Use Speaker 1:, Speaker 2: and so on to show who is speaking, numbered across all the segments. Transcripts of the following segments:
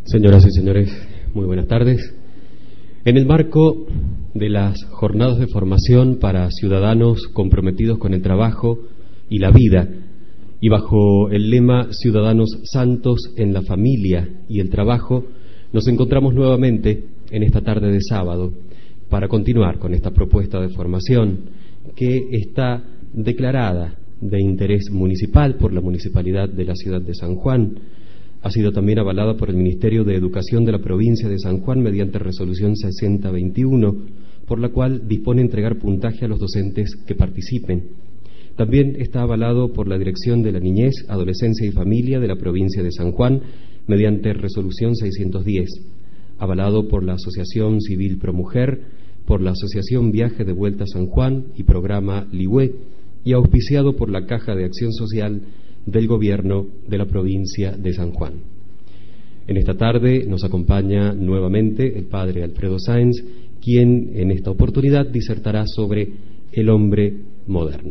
Speaker 1: Señoras y señores, muy buenas tardes. En el marco de las jornadas de formación para ciudadanos comprometidos con el trabajo y la vida, y bajo el lema Ciudadanos Santos en la Familia y el Trabajo, nos encontramos nuevamente en esta tarde de sábado para continuar con esta propuesta de formación que está declarada de interés municipal por la Municipalidad de la ciudad de San Juan. Ha sido también avalada por el Ministerio de Educación de la provincia de San Juan mediante resolución 6021, por la cual dispone entregar puntaje a los docentes que participen. También está avalado por la Dirección de la Niñez, Adolescencia y Familia de la provincia de San Juan mediante resolución 610, avalado por la Asociación Civil Promujer, por la Asociación Viaje de Vuelta a San Juan y Programa Ligüe, y auspiciado por la Caja de Acción Social del Gobierno de la provincia de San Juan. En esta tarde nos acompaña nuevamente el padre Alfredo Sáenz, quien en esta oportunidad disertará sobre el hombre moderno.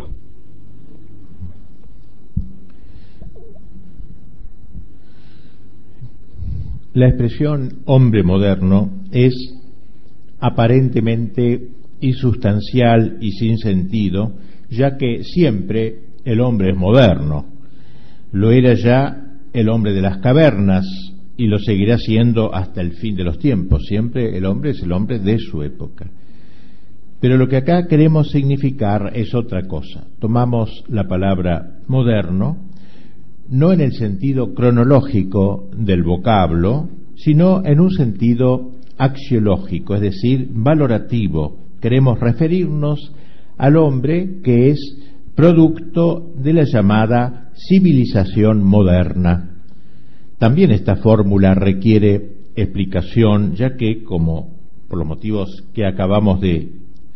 Speaker 2: La expresión hombre moderno es aparentemente insustancial y sin sentido, ya que siempre el hombre es moderno. Lo era ya el hombre de las cavernas y lo seguirá siendo hasta el fin de los tiempos. Siempre el hombre es el hombre de su época. Pero lo que acá queremos significar es otra cosa. Tomamos la palabra moderno no en el sentido cronológico del vocablo, sino en un sentido axiológico, es decir, valorativo. Queremos referirnos al hombre que es producto de la llamada civilización moderna. También esta fórmula requiere explicación, ya que, como por los motivos que acabamos de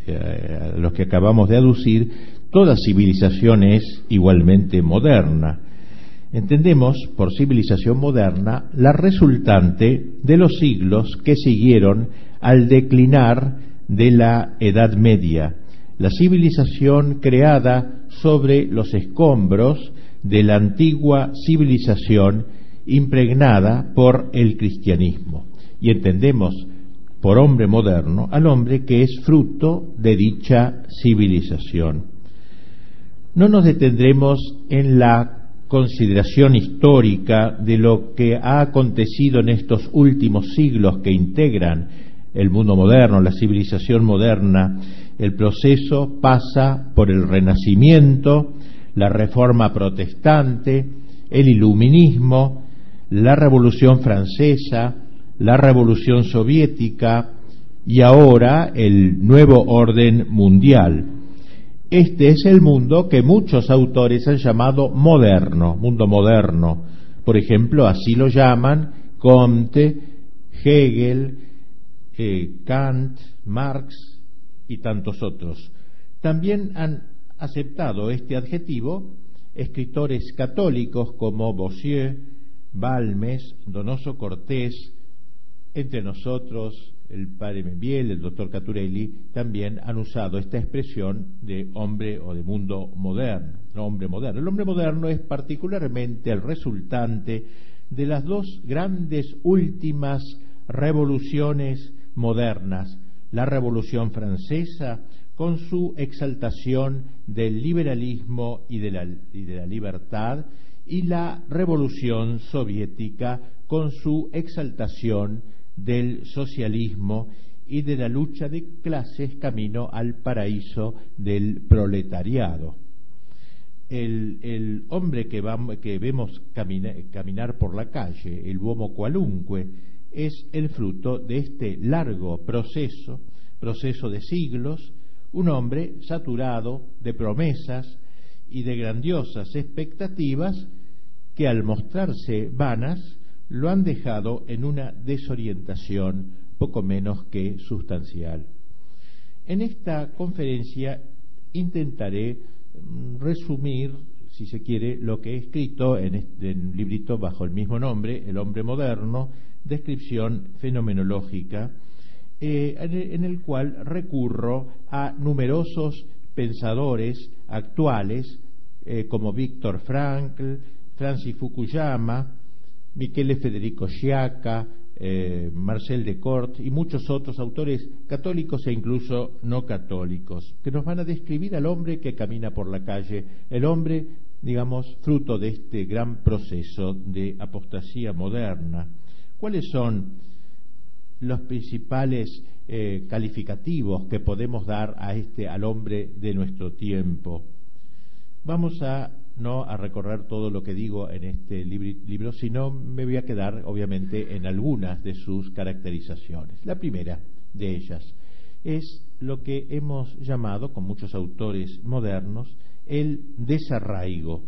Speaker 2: aducir, toda civilización es igualmente moderna. Entendemos por civilización moderna la resultante de los siglos que siguieron al declinar de la Edad Media, la civilización creada sobre los escombros de la antigua civilización impregnada por el cristianismo. Y entendemos por hombre moderno al hombre que es fruto de dicha civilización. No nos detendremos en la consideración histórica de lo que ha acontecido en estos últimos siglos que integran el mundo moderno, la civilización moderna. El proceso pasa por el Renacimiento, la Reforma Protestante, el Iluminismo, la Revolución Francesa, la Revolución Soviética y ahora el nuevo orden mundial. Este es el mundo que muchos autores han llamado moderno, mundo moderno. Por ejemplo, así lo llaman Comte, Hegel, Kant, Marx y tantos otros. También han aceptado este adjetivo escritores católicos como Bossuet, Balmes, Donoso Cortés, entre nosotros el padre Membiel, el doctor Caturelli, también han usado esta expresión de hombre o de mundo moderno, hombre moderno. El hombre moderno es particularmente el resultante de las dos grandes últimas revoluciones modernas, la Revolución Francesa con su exaltación del liberalismo y de la libertad, y la Revolución Soviética con su exaltación del socialismo y de la lucha de clases camino al paraíso del proletariado. El hombre que vemos caminar por la calle, el uomo qualunque, es el fruto de este largo proceso de siglos, un hombre saturado de promesas y de grandiosas expectativas que al mostrarse vanas lo han dejado en una desorientación poco menos que sustancial. En esta conferencia intentaré resumir, si se quiere, lo que he escrito en un librito bajo el mismo nombre, El hombre moderno, descripción fenomenológica, en el cual recurro a numerosos pensadores actuales como Viktor Frankl, Francis Fukuyama, Michele Federico Sciacca, Marcel Descartes y muchos otros autores católicos e incluso no católicos, que nos van a describir al hombre que camina por la calle, el hombre, digamos, fruto de este gran proceso de apostasía moderna. ¿Cuáles son los principales calificativos que podemos dar al hombre de nuestro tiempo? Vamos no a recorrer todo lo que digo en este libro, sino me voy a quedar obviamente en algunas de sus caracterizaciones. La primera de ellas es lo que hemos llamado, con muchos autores modernos, el desarraigo.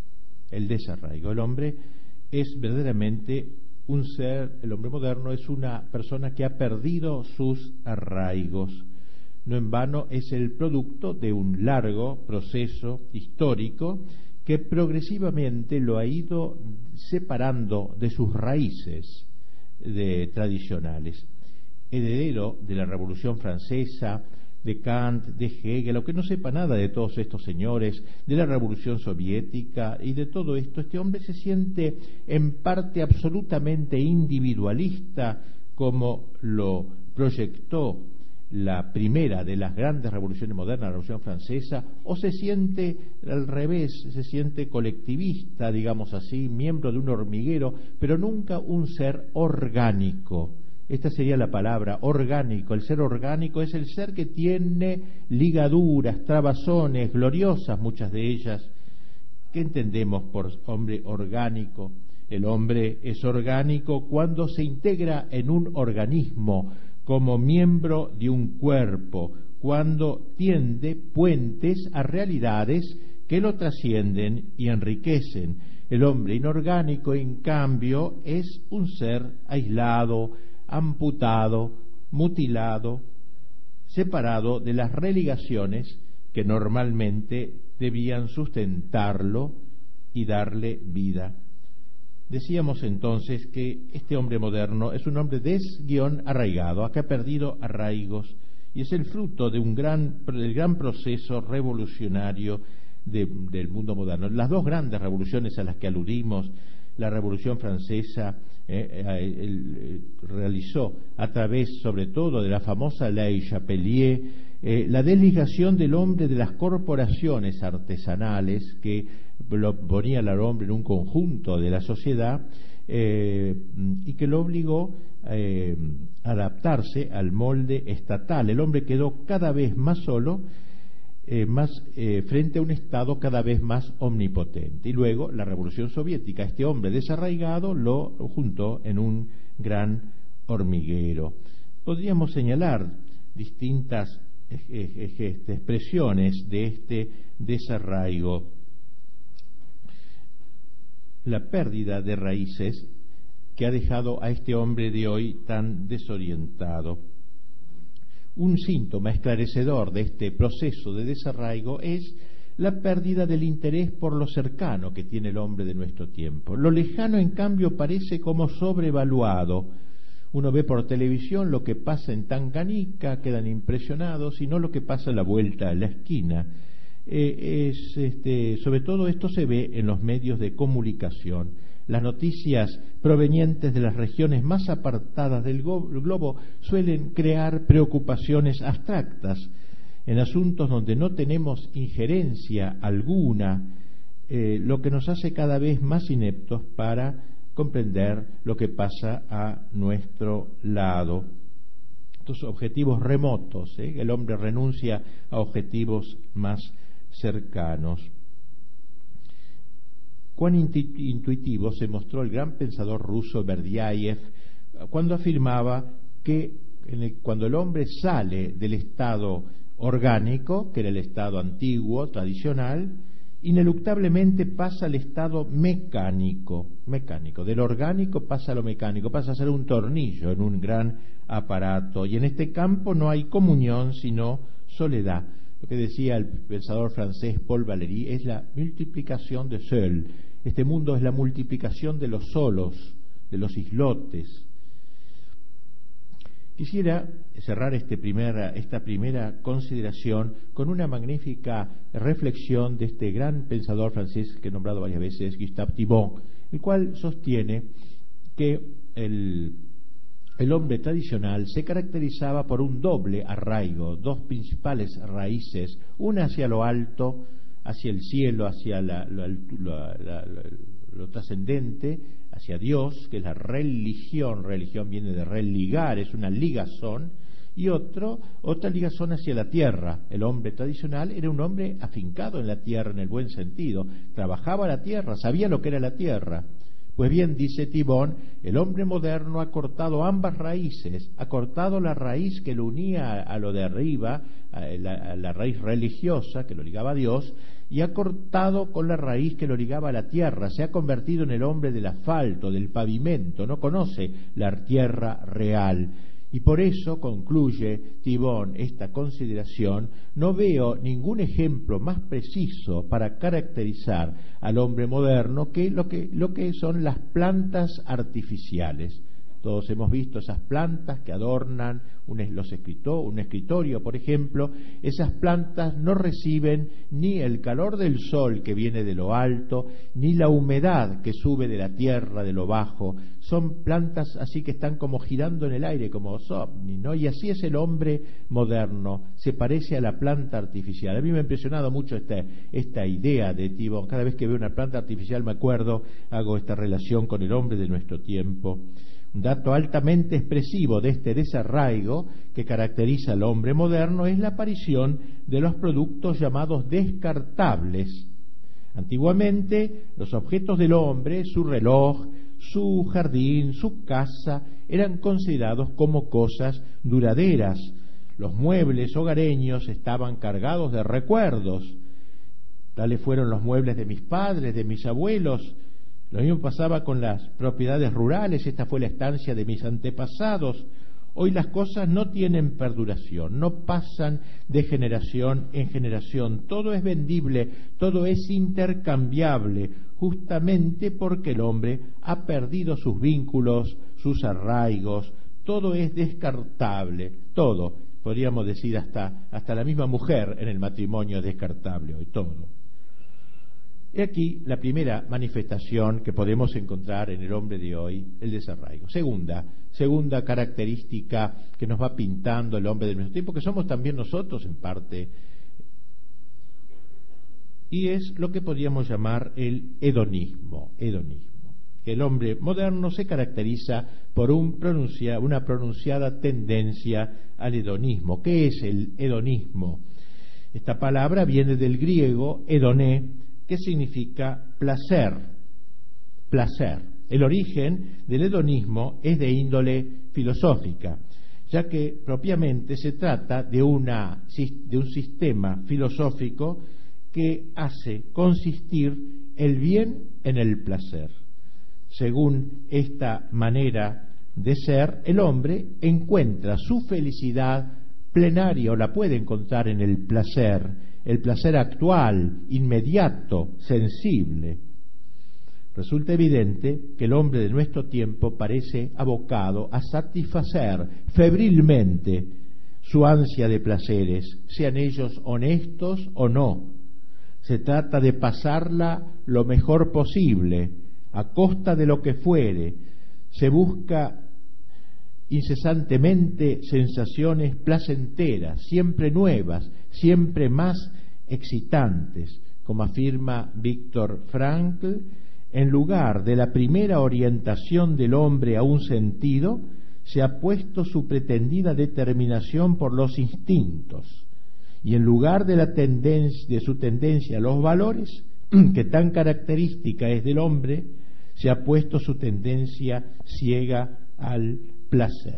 Speaker 2: El desarraigo. El hombre es verdaderamente un ser, el hombre moderno es una persona que ha perdido sus arraigos. No en vano es el producto de un largo proceso histórico que progresivamente lo ha ido separando de sus raíces tradicionales. Heredero de la Revolución Francesa, de Kant, de Hegel, aunque no sepa nada de todos estos señores, de la Revolución Soviética y de todo esto, este hombre se siente en parte absolutamente individualista, como lo proyectó la primera de las grandes revoluciones modernas, la Revolución Francesa, o se siente al revés, se siente colectivista, digamos así, miembro de un hormiguero, pero nunca un ser orgánico. Esta sería la palabra, orgánico. El ser orgánico es el ser que tiene ligaduras, trabazones, gloriosas muchas de ellas. ¿Qué entendemos por hombre orgánico? El hombre es orgánico cuando se integra en un organismo, como miembro de un cuerpo, cuando tiende puentes a realidades que lo trascienden y enriquecen. El hombre inorgánico, en cambio, es un ser aislado, amputado, mutilado, separado de las religaciones que normalmente debían sustentarlo y darle vida. Decíamos entonces que este hombre moderno es un hombre arraigado, que ha perdido arraigos, y es el fruto de del gran proceso revolucionario del mundo moderno. Las dos grandes revoluciones a las que aludimos, la Revolución Francesa realizó a través sobre todo de la famosa Ley Chapelier la desligación del hombre de las corporaciones artesanales que lo ponían al hombre en un conjunto de la sociedad y que lo obligó a adaptarse al molde estatal. El hombre quedó cada vez más solo, frente a un Estado cada vez más omnipotente. Y luego la Revolución Soviética, este hombre desarraigado lo juntó en un gran hormiguero. Podríamos señalar distintas expresiones de este desarraigo. La pérdida de raíces que ha dejado a este hombre de hoy tan desorientado. Un síntoma esclarecedor de este proceso de desarraigo es la pérdida del interés por lo cercano que tiene el hombre de nuestro tiempo. Lo lejano, en cambio, parece como sobrevaluado. Uno ve por televisión lo que pasa en Tanganica, quedan impresionados, y no lo que pasa a la vuelta a la esquina. Sobre todo esto se ve en los medios de comunicación. Las noticias provenientes de las regiones más apartadas del globo suelen crear preocupaciones abstractas en asuntos donde no tenemos injerencia alguna, lo que nos hace cada vez más ineptos para comprender lo que pasa a nuestro lado. Estos objetivos remotos, el hombre renuncia a objetivos más cercanos. Cuán intuitivo se mostró el gran pensador ruso Berdiaev cuando afirmaba que cuando el hombre sale del estado orgánico, que era el estado antiguo, tradicional, ineluctablemente pasa al estado mecánico. Del orgánico pasa a lo mecánico, pasa a ser un tornillo en un gran aparato, y en este campo no hay comunión sino soledad. Lo que decía el pensador francés Paul Valéry es la multiplicación de seul. Este mundo es la multiplicación de los solos, de los islotes. Quisiera cerrar esta primera consideración con una magnífica reflexión de este gran pensador francés que he nombrado varias veces, Gustave Thibon, el cual sostiene que el hombre tradicional se caracterizaba por un doble arraigo, dos principales raíces, una hacia lo alto, hacia el cielo, hacia lo trascendente, hacia Dios, que es la religión. Religión viene de religar, es una ligazón, y otra ligazón hacia la tierra. El hombre tradicional era un hombre afincado en la tierra en el buen sentido, trabajaba la tierra, sabía lo que era la tierra. Pues bien, dice Thibon, el hombre moderno ha cortado ambas raíces, ha cortado la raíz que lo unía a lo de arriba, a la raíz religiosa que lo ligaba a Dios, y ha cortado con la raíz que lo ligaba a la tierra. Se ha convertido en el hombre del asfalto, del pavimento, no conoce la tierra real. Y por eso, concluye Thibon esta consideración, no veo ningún ejemplo más preciso para caracterizar al hombre moderno que lo que son las plantas artificiales. Todos hemos visto esas plantas que adornan un escritorio, por ejemplo. Esas plantas no reciben ni el calor del sol que viene de lo alto, ni la humedad que sube de la tierra, de lo bajo. Son plantas así que están como girando en el aire, como ovnis, ¿no? Y así es el hombre moderno, se parece a la planta artificial. A mí me ha impresionado mucho esta idea de Thibon. Cada vez que veo una planta artificial me acuerdo, hago esta relación con el hombre de nuestro tiempo. Un dato altamente expresivo de este desarraigo que caracteriza al hombre moderno es la aparición de los productos llamados descartables. Antiguamente, los objetos del hombre, su reloj, su jardín, su casa, eran considerados como cosas duraderas. Los muebles hogareños estaban cargados de recuerdos. Tales fueron los muebles de mis padres, de mis abuelos. Lo mismo pasaba con las propiedades rurales. Esta fue la estancia de mis antepasados. Hoy las cosas no tienen perduración, no pasan de generación en generación. Todo es vendible, todo es intercambiable, justamente porque el hombre ha perdido sus vínculos, sus arraigos. Todo es descartable, todo. Podríamos decir hasta la misma mujer en el matrimonio es descartable hoy, todo. He aquí la primera manifestación que podemos encontrar en el hombre de hoy, el desarraigo. Segunda característica que nos va pintando el hombre de nuestro tiempo, que somos también nosotros en parte, y es lo que podríamos llamar el hedonismo. El hombre moderno se caracteriza por una pronunciada tendencia al hedonismo. ¿Qué es el hedonismo? Esta palabra viene del griego hedoné, que significa placer. El origen del hedonismo es de índole filosófica, ya que propiamente se trata de un sistema filosófico que hace consistir el bien en el placer. Según esta manera de ser, el hombre encuentra su felicidad plenaria, o la puede encontrar en el placer actual, inmediato, sensible. Resulta evidente que el hombre de nuestro tiempo parece abocado a satisfacer febrilmente su ansia de placeres, sean ellos honestos o no. Se trata de pasarla lo mejor posible, a costa de lo que fuere. Se busca incesantemente sensaciones placenteras, siempre nuevas, siempre más excitantes. Como afirma Viktor Frankl, en lugar de la primera orientación del hombre a un sentido, se ha puesto su pretendida determinación por los instintos, y en lugar de su tendencia a los valores, que tan característica es del hombre, se ha puesto su tendencia ciega al placer.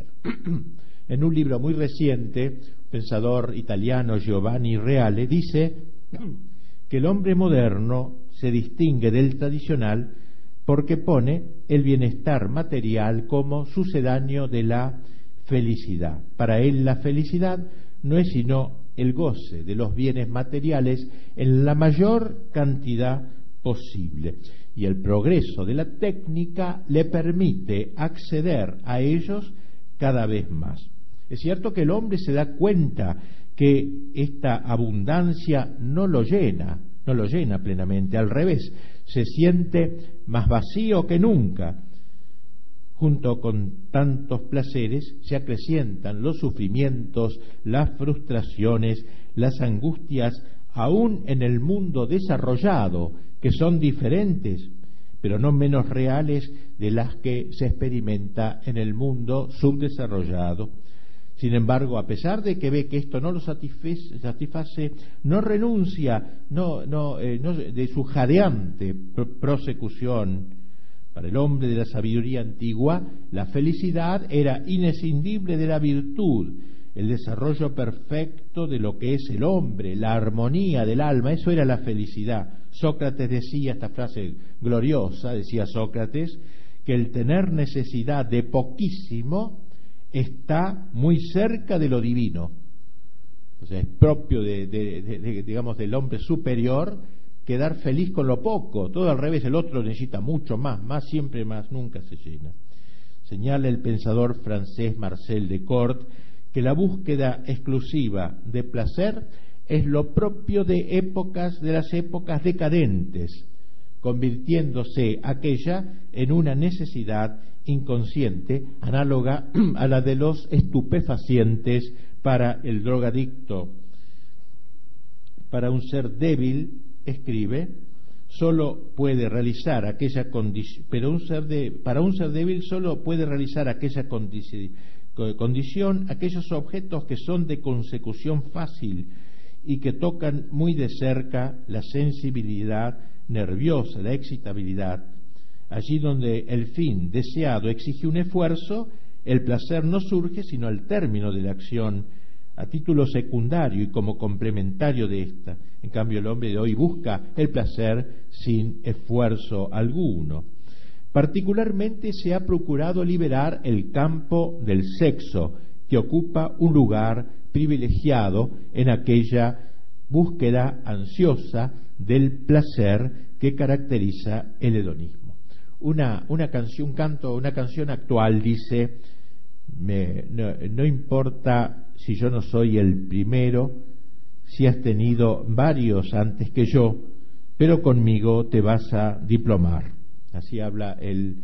Speaker 2: En un libro muy reciente, un pensador italiano, Giovanni Reale, dice que el hombre moderno se distingue del tradicional porque pone el bienestar material como sucedáneo de la felicidad. Para él la felicidad no es sino el goce de los bienes materiales en la mayor cantidad posible, y el progreso de la técnica le permite acceder a ellos cada vez más. Es cierto que el hombre se da cuenta que esta abundancia no lo llena plenamente, al revés, se siente más vacío que nunca. junto con tantos placeres se acrecientan los sufrimientos, las frustraciones, las angustias, aún en el mundo desarrollado, que son diferentes, pero no menos reales de las que se experimenta en el mundo subdesarrollado. Sin embargo, a pesar de que ve que esto no lo satisface, no renuncia de su jadeante prosecución. Para el hombre de la sabiduría antigua, la felicidad era inescindible de la virtud, el desarrollo perfecto de lo que es el hombre, la armonía del alma, eso era la felicidad. Sócrates decía, esta frase gloriosa, decía Sócrates, que el tener necesidad de poquísimo está muy cerca de lo divino. O sea, es propio digamos, del hombre superior quedar feliz con lo poco. Todo al revés, el otro necesita mucho más, siempre más, nunca se llena. Señala el pensador francés Marcel Descartes que la búsqueda exclusiva de placer es lo propio de las épocas decadentes, convirtiéndose aquella en una necesidad inconsciente, análoga a la de los estupefacientes para el drogadicto. Para un ser débil, escribe, solo puede realizar aquella condición, para un ser débil solo puede realizar aquella condición, aquellos objetos que son de consecución fácil y que tocan muy de cerca la sensibilidad nerviosa, la excitabilidad. Allí donde el fin deseado exige un esfuerzo, el placer no surge sino al término de la acción, a título secundario y como complementario de esta. En cambio, el hombre de hoy busca el placer sin esfuerzo alguno. Particularmente se ha procurado liberar el campo del sexo, que ocupa un lugar privilegiado en aquella búsqueda ansiosa del placer que caracteriza el hedonismo. Una canción actual dice: no importa si yo no soy el primero, si has tenido varios antes que yo, pero conmigo te vas a diplomar. Así habla el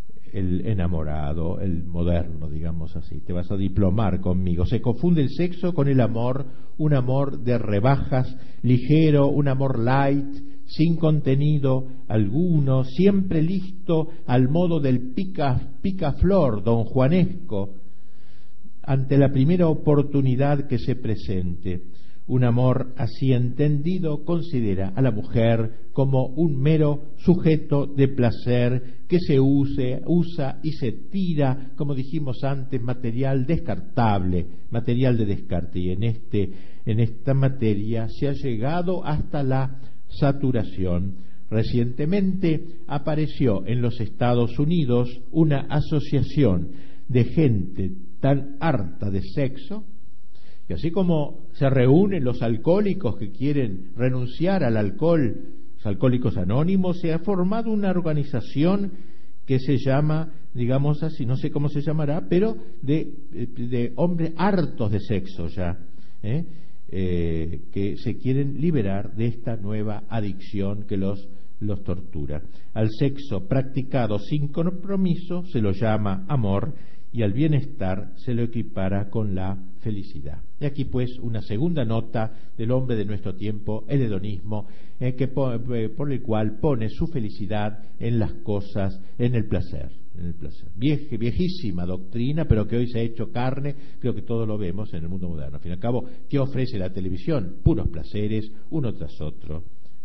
Speaker 2: enamorado, el moderno, digamos así. Te vas a diplomar conmigo. Se confunde el sexo con el amor, un amor de rebajas, ligero, un amor light, sin contenido alguno, siempre listo al modo del picaflor donjuanesco ante la primera oportunidad que se presente. Un amor así entendido considera a la mujer como un mero sujeto de placer que se usa y se tira, como dijimos antes, material descartable, material de descarte. Y en esta materia se ha llegado hasta la saturación. Recientemente apareció en los Estados Unidos una asociación de gente tan harta de sexo, que así como se reúnen los alcohólicos que quieren renunciar al alcohol, los alcohólicos anónimos, se ha formado una organización que se llama, digamos así, no sé cómo se llamará, pero de hombres hartos de sexo ya, que se quieren liberar de esta nueva adicción que los tortura. Al sexo practicado sin compromiso se lo llama amor, y al bienestar se lo equipara con la felicidad. Y aquí pues una segunda nota del hombre de nuestro tiempo, el hedonismo, por el cual pone su felicidad en las cosas, en el placer. Viejísima doctrina, pero que hoy se ha hecho carne. Creo que todo lo vemos en el mundo moderno. Al fin y al cabo, ¿qué ofrece la televisión? Puros placeres, uno tras otro.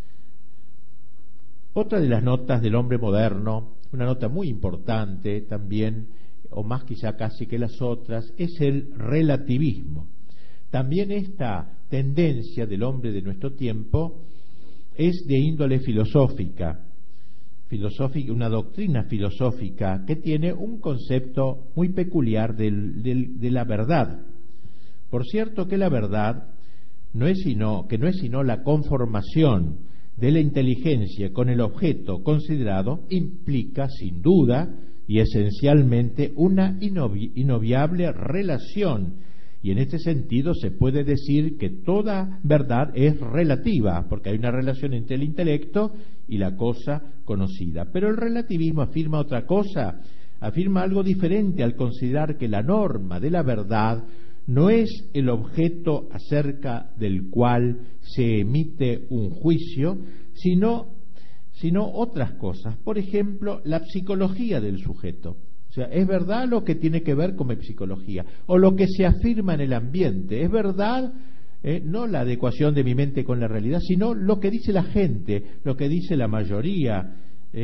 Speaker 2: Otra de las notas del hombre moderno, una nota muy importante también, o más quizá casi que las otras, es el relativismo. También esta tendencia del hombre de nuestro tiempo es de índole filosófica, una doctrina filosófica que tiene un concepto muy peculiar de la verdad. Por cierto que la verdad no es sino la conformación de la inteligencia con el objeto considerado, implica sin duda y esencialmente una inobviable relación, y en este sentido se puede decir que toda verdad es relativa, porque hay una relación entre el intelecto y la cosa conocida. Pero el relativismo afirma otra cosa, afirma algo diferente al considerar que la norma de la verdad no es el objeto acerca del cual se emite un juicio, sino otras cosas. Por ejemplo, la psicología del sujeto. O sea, ¿es verdad lo que tiene que ver con mi psicología? O lo que se afirma en el ambiente. ¿Es verdad? No la adecuación de mi mente con la realidad, sino lo que dice la gente, lo que dice la mayoría,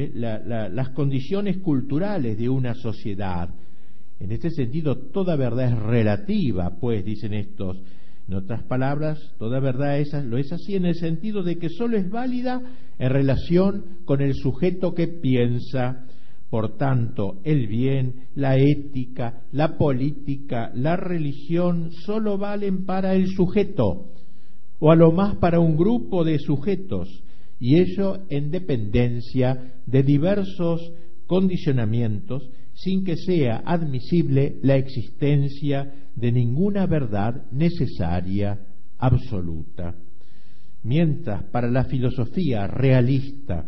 Speaker 2: las condiciones culturales de una sociedad. En este sentido, toda verdad es relativa, pues, dicen estos. En otras palabras, toda verdad lo es así en el sentido de que solo es válida en relación con el sujeto que piensa. Por tanto, el bien, la ética, la política, la religión solo valen para el sujeto, o a lo más para un grupo de sujetos, y ello en dependencia de diversos condicionamientos, sin que sea admisible la existencia de ninguna verdad necesaria absoluta. Mientras para la filosofía realista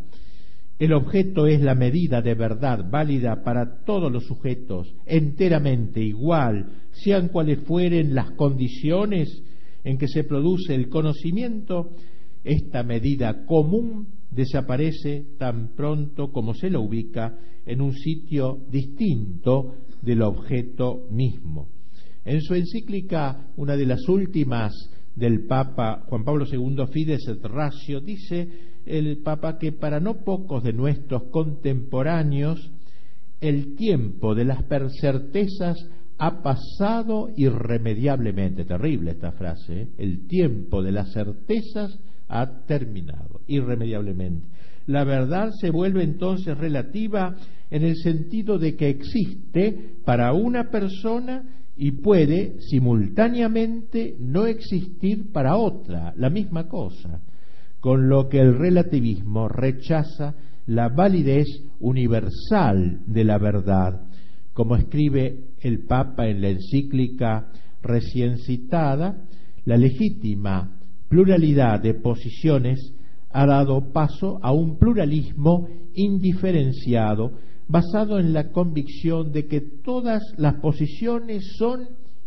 Speaker 2: el objeto es la medida de verdad válida para todos los sujetos, enteramente igual, sean cuales fueren las condiciones en que se produce el conocimiento, esta medida común desaparece tan pronto como se lo ubica en un sitio distinto del objeto mismo. En su encíclica, una de las últimas del Papa Juan Pablo II, Fides et Ratio, dice el Papa que para no pocos de nuestros contemporáneos el tiempo de las certezas ha pasado irremediablemente. Terrible esta frase, ¿eh? El tiempo de las certezas ha terminado irremediablemente. La verdad se vuelve entonces relativa en el sentido de que existe para una persona y puede simultáneamente no existir para otra, la misma cosa, con lo que el relativismo rechaza la validez universal de la verdad. Como escribe el Papa en la encíclica recién citada, la legítima pluralidad de posiciones ha dado paso a un pluralismo indiferenciado basado en la convicción de que todas las posiciones son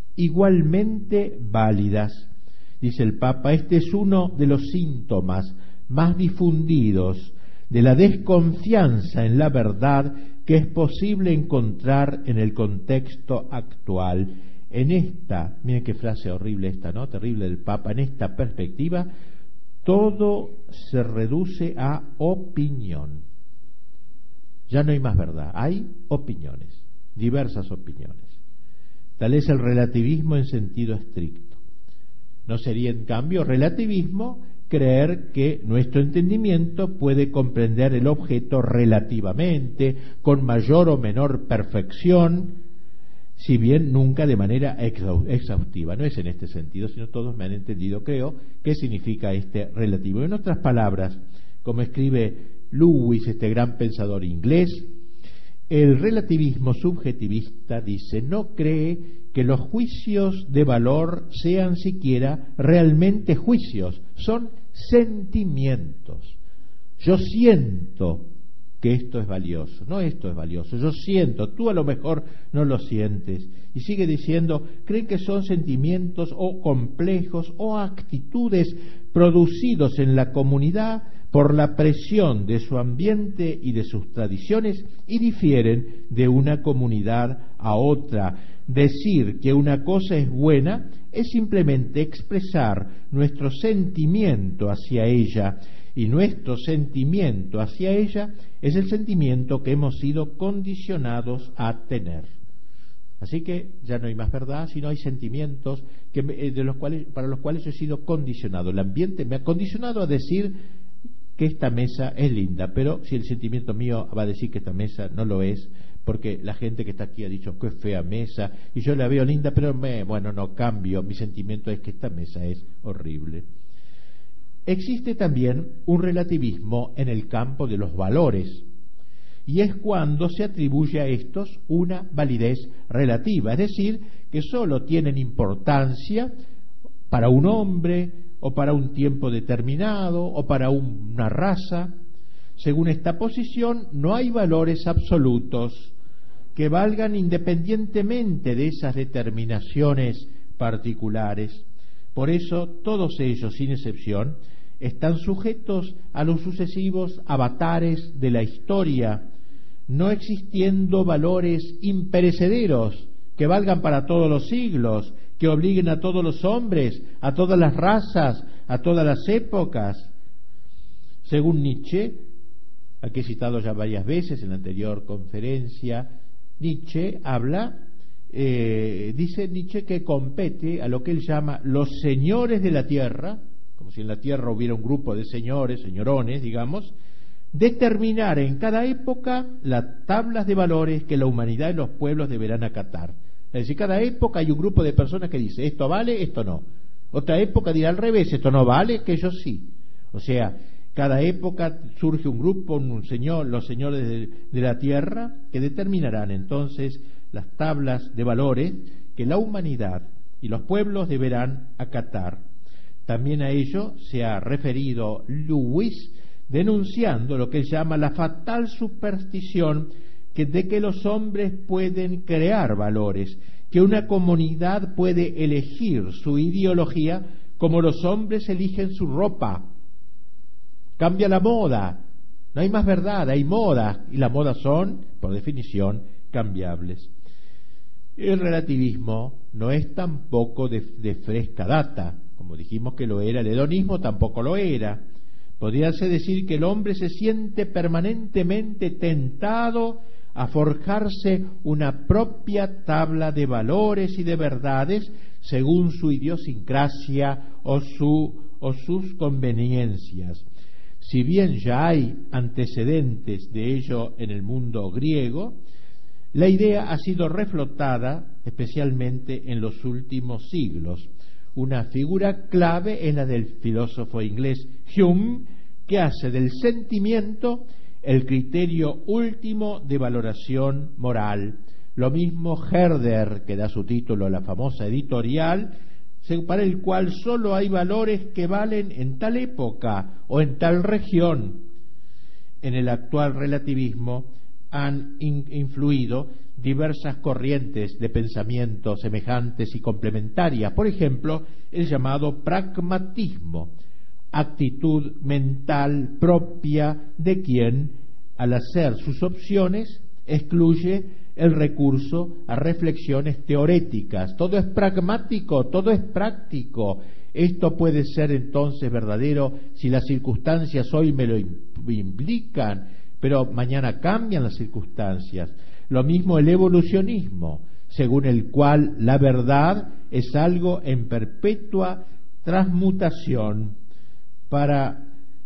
Speaker 2: igualmente válidas. Dice el Papa, este es uno de los síntomas más difundidos de la desconfianza en la verdad que es posible encontrar en el contexto actual. En esta, miren qué frase horrible esta, ¿no? Terrible del Papa, en esta perspectiva, todo se reduce a opinión. Ya no hay más verdad, hay opiniones, diversas opiniones. Tal es el relativismo en sentido estricto. No sería, en cambio, relativismo creer que nuestro entendimiento puede comprender el objeto relativamente, con mayor o menor perfección, si bien nunca de manera exhaustiva. No es en este sentido, sino todos me han entendido, creo, qué significa este relativo. En otras palabras, como escribe Lewis, este gran pensador inglés, el relativismo subjetivista, dice, no cree que los juicios de valor sean siquiera realmente juicios, son sentimientos. Yo siento que esto es valioso, no esto es valioso, yo siento, tú a lo mejor no lo sientes. Y sigue diciendo, creen que son sentimientos o complejos o actitudes producidos en la comunidad por la presión de su ambiente y de sus tradiciones y difieren de una comunidad a otra. Decir que una cosa es buena es simplemente expresar nuestro sentimiento hacia ella, y nuestro sentimiento hacia ella es el sentimiento que hemos sido condicionados a tener. Así que ya no hay más verdad, sino hay sentimientos para los cuales yo he sido condicionado. El ambiente me ha condicionado a decir que esta mesa es linda, pero si el sentimiento mío va a decir que esta mesa no lo es, porque la gente que está aquí ha dicho qué fea mesa, y yo la veo linda, pero no cambio, mi sentimiento es que esta mesa es horrible. Existe también un relativismo en el campo de los valores, y es cuando se atribuye a estos una validez relativa, es decir, que sólo tienen importancia para un hombre, o para un tiempo determinado, o para una raza. Según esta posición, no hay valores absolutos, que valgan independientemente de esas determinaciones particulares. Por eso todos ellos, sin excepción, están sujetos a los sucesivos avatares de la historia, no existiendo valores imperecederos que valgan para todos los siglos, que obliguen a todos los hombres, a todas las razas, a todas las épocas. Según Nietzsche, al que he citado ya varias veces en la anterior conferencia, Nietzsche habla, dice Nietzsche que compete a lo que él llama los señores de la tierra, como si en la tierra hubiera un grupo de señores, señorones, digamos, determinar en cada época las tablas de valores que la humanidad y los pueblos deberán acatar. Es decir, cada época hay un grupo de personas que dice, esto vale, esto no. Otra época dirá al revés, esto no vale, que yo sí. O sea, cada época surge un grupo, un señor, los señores de la tierra, que determinarán entonces las tablas de valores que la humanidad y los pueblos deberán acatar. También a ello se ha referido Lewis, denunciando lo que él llama la fatal superstición de que los hombres pueden crear valores, que una comunidad puede elegir su ideología como los hombres eligen su ropa. Cambia la moda, no hay más verdad, hay modas, y las modas son, por definición, cambiables. El relativismo no es tampoco de fresca data, como dijimos que lo era, el hedonismo tampoco lo era. Podríase decir que el hombre se siente permanentemente tentado a forjarse una propia tabla de valores y de verdades según su idiosincrasia o sus conveniencias. Si bien ya hay antecedentes de ello en el mundo griego, la idea ha sido reflotada especialmente en los últimos siglos. Una figura clave es la del filósofo inglés Hume, que hace del sentimiento el criterio último de valoración moral. Lo mismo Herder, que da su título a la famosa editorial, para el cual sólo hay valores que valen en tal época o en tal región. En el actual relativismo han influido diversas corrientes de pensamiento semejantes y complementarias. Por ejemplo, el llamado pragmatismo, actitud mental propia de quien, al hacer sus opciones, excluye el recurso a reflexiones teoréticas. Todo es pragmático, todo es práctico. Esto puede ser entonces verdadero si las circunstancias hoy me lo implican, pero mañana cambian las circunstancias. Lo mismo el evolucionismo, según el cual la verdad es algo en perpetua transmutación. Para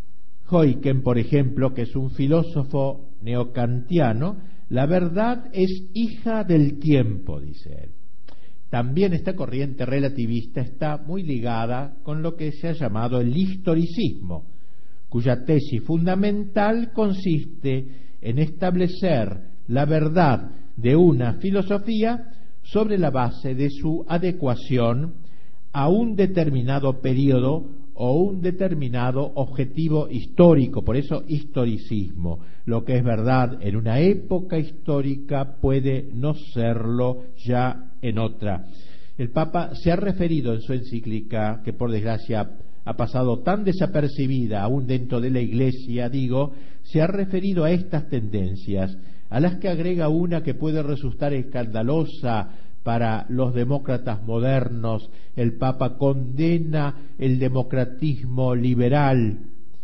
Speaker 2: Huygens, por ejemplo, que es un filósofo neokantiano, la verdad es hija del tiempo, dice él. También esta corriente relativista está muy ligada con lo que se ha llamado el historicismo, cuya tesis fundamental consiste en establecer la verdad de una filosofía sobre la base de su adecuación a un determinado periodo o un determinado objetivo histórico. Por eso historicismo. Lo que es verdad en una época histórica puede no serlo ya en otra. El Papa se ha referido en su encíclica, que por desgracia ha pasado tan desapercibida aún dentro de la Iglesia, se ha referido a estas tendencias, a las que agrega una que puede resultar escandalosa para los demócratas modernos. El Papa condena el democratismo liberal,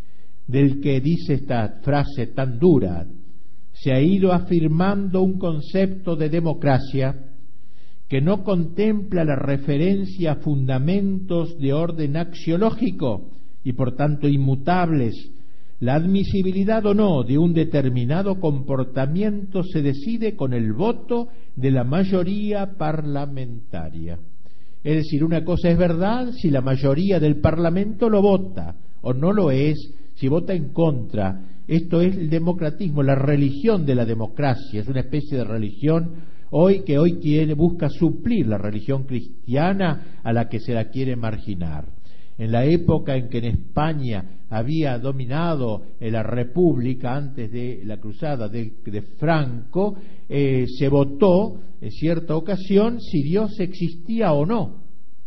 Speaker 2: del que dice esta frase tan dura: se ha ido afirmando un concepto de democracia que no contempla la referencia a fundamentos de orden axiológico y por tanto inmutables. La admisibilidad o no de un determinado comportamiento se decide con el voto de la mayoría parlamentaria. Es decir, una cosa es verdad si la mayoría del Parlamento lo vota, o no lo es si vota en contra. Esto es el democratismo, la religión de la democracia. Es una especie de religión que hoy busca suplir la religión cristiana a la que se la quiere marginar. en la época en que en España había dominado la República antes de la cruzada de Franco, se votó en cierta ocasión si Dios existía o no.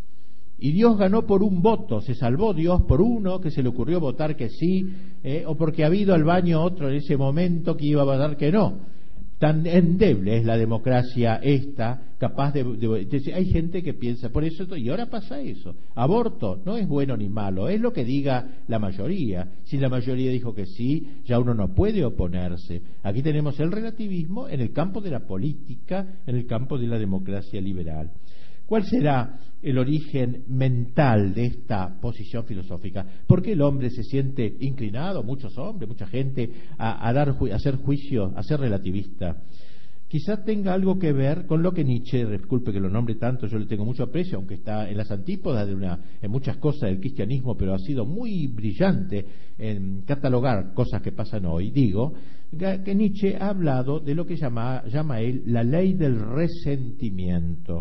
Speaker 2: Y Dios ganó por un voto, se salvó Dios por uno que se le ocurrió votar que sí, o porque ha habido al baño otro en ese momento que iba a votar que no. Tan endeble es la democracia esta, capaz de hay gente que piensa por eso, y ahora pasa eso. Aborto no es bueno ni malo, es lo que diga la mayoría. Si la mayoría dijo que sí, ya uno no puede oponerse. Aquí tenemos el relativismo en el campo de la política, en el campo de la democracia liberal. ¿Cuál será el origen mental de esta posición filosófica? ¿Por qué el hombre se siente inclinado, muchos hombres, mucha gente, a hacer juicio, a ser relativista? Quizá tenga algo que ver con lo que Nietzsche, disculpe que lo nombre tanto, yo le tengo mucho aprecio, aunque está en las antípodas en muchas cosas del cristianismo, pero ha sido muy brillante en catalogar cosas que pasan hoy. Digo que Nietzsche ha hablado de lo que llama él la ley del resentimiento.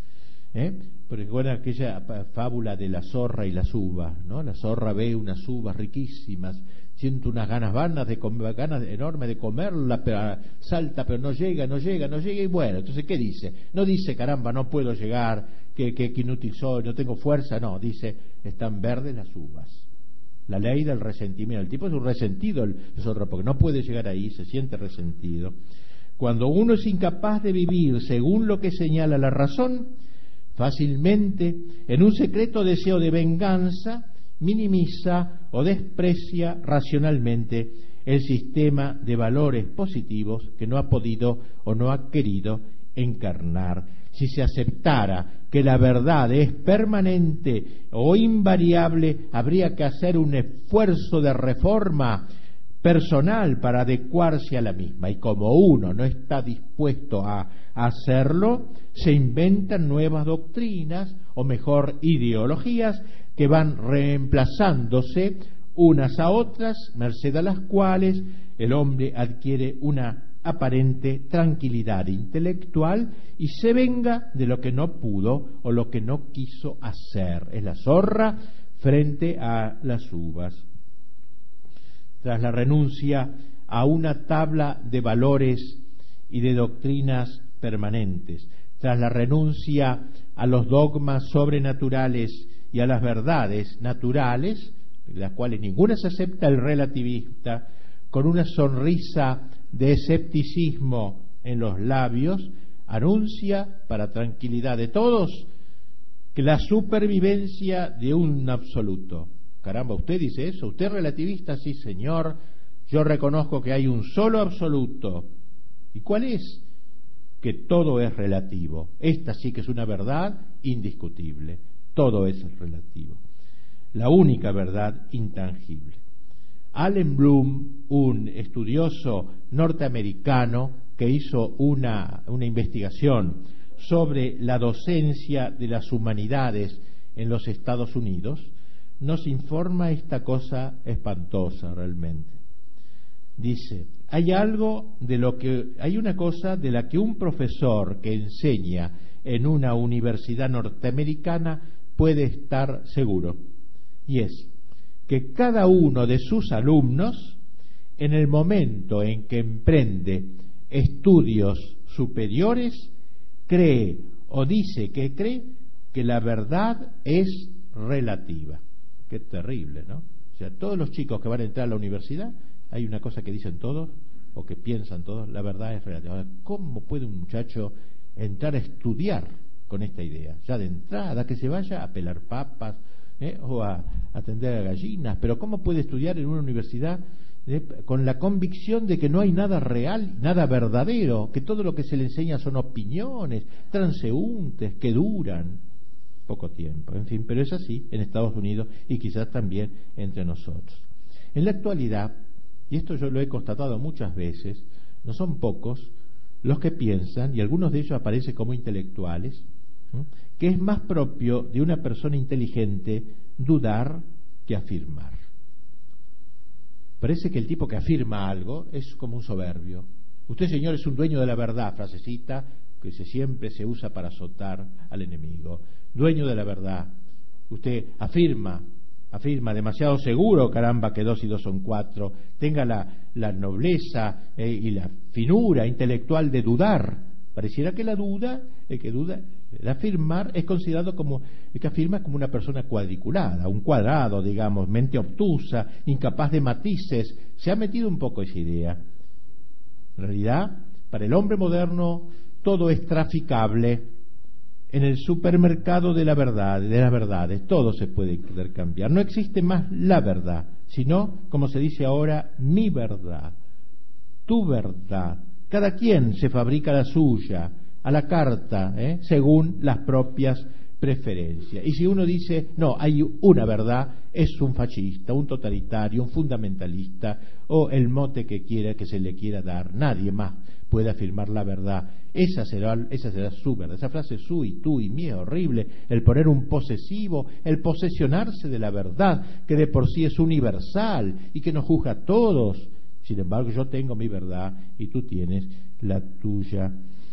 Speaker 2: Porque recuerdan aquella fábula de la zorra y las uvas, ¿no? La zorra ve unas uvas riquísimas, siente unas ganas ganas enormes de comerla, pero salta, pero no llega, y bueno, entonces ¿qué dice? No dice, caramba, no puedo llegar, que inútil soy, no tengo fuerza, no, dice, están verdes las uvas. La ley del resentimiento. El tipo es un resentido, el zorro, porque no puede llegar ahí, se siente resentido. Cuando uno es incapaz de vivir según lo que señala la razón, fácilmente, en un secreto deseo de venganza, minimiza o desprecia racionalmente el sistema de valores positivos que no ha podido o no ha querido encarnar. Si se aceptara que la verdad es permanente o invariable, habría que hacer un esfuerzo de reforma personal para adecuarse a la misma, y como uno no está dispuesto a hacerlo, se inventan nuevas doctrinas, o mejor, ideologías, que van reemplazándose unas a otras, merced a las cuales el hombre adquiere una aparente tranquilidad intelectual y se venga de lo que no pudo o lo que no quiso hacer. Es la zorra frente a las uvas. Tras la renuncia a una tabla de valores y de doctrinas permanentes, tras la renuncia a los dogmas sobrenaturales y a las verdades naturales, de las cuales ninguna se acepta, el relativista, con una sonrisa de escepticismo en los labios, anuncia, para tranquilidad de todos, que la supervivencia de un absoluto. Caramba, ¿usted dice eso? ¿Usted es relativista? Sí, señor. Yo reconozco que hay un solo absoluto. ¿Y cuál es? Que todo es relativo. Esta sí que es una verdad indiscutible. Todo es relativo. La única verdad intangible. Allen Bloom, un estudioso norteamericano que hizo una investigación sobre la docencia de las humanidades en los Estados Unidos, nos informa esta cosa espantosa realmente. Dice, hay una cosa de la que un profesor que enseña en una universidad norteamericana puede estar seguro, y es que cada uno de sus alumnos, en el momento en que emprende estudios superiores, cree o dice que cree que la verdad es relativa. Qué terrible, ¿no? O sea, todos los chicos que van a entrar a la universidad, hay una cosa que dicen todos, o que piensan todos, la verdad es relativa. Ahora, ¿cómo puede un muchacho entrar a estudiar con esta idea? Ya de entrada, que se vaya a pelar papas, o a atender a gallinas, pero ¿cómo puede estudiar en una universidad con la convicción de que no hay nada real, nada verdadero, que todo lo que se le enseña son opiniones transeúntes que duran poco tiempo? En fin, pero es así en Estados Unidos y quizás también entre nosotros. En la actualidad, y esto yo lo he constatado muchas veces, no son pocos los que piensan, y algunos de ellos aparecen como intelectuales, que es más propio de una persona inteligente dudar que afirmar. Parece que el tipo que afirma algo es como un soberbio. Usted, señor, es un dueño de la verdad, frasecita que siempre se usa para azotar al enemigo. Dueño de la verdad. usted afirma demasiado seguro, caramba, que 2 y 2 son 4, tenga la nobleza y la finura intelectual de dudar. Pareciera que la duda, el que duda, el afirmar es considerado como el que afirma como una persona cuadriculada, un cuadrado, digamos, mente obtusa, incapaz de matices. Se ha metido un poco esa idea. En realidad, para el hombre moderno, todo es traficable. En el supermercado de la verdad, de las verdades, todo se puede intercambiar. No existe más la verdad, sino, como se dice ahora, mi verdad, tu verdad. Cada quien se fabrica la suya, a la carta, según las propias preferencias. Y si uno dice, no, hay una verdad, es un fascista, un totalitario, un fundamentalista, o el mote que quiera que se le quiera dar. Nadie más puede afirmar la verdad. Esa será su verdad. Esa frase su y tú y mí es horrible. El poner un posesivo, el posesionarse de la verdad, que de por sí es universal y que nos juzga a todos. Sin embargo, yo tengo mi verdad y tú tienes la tuya.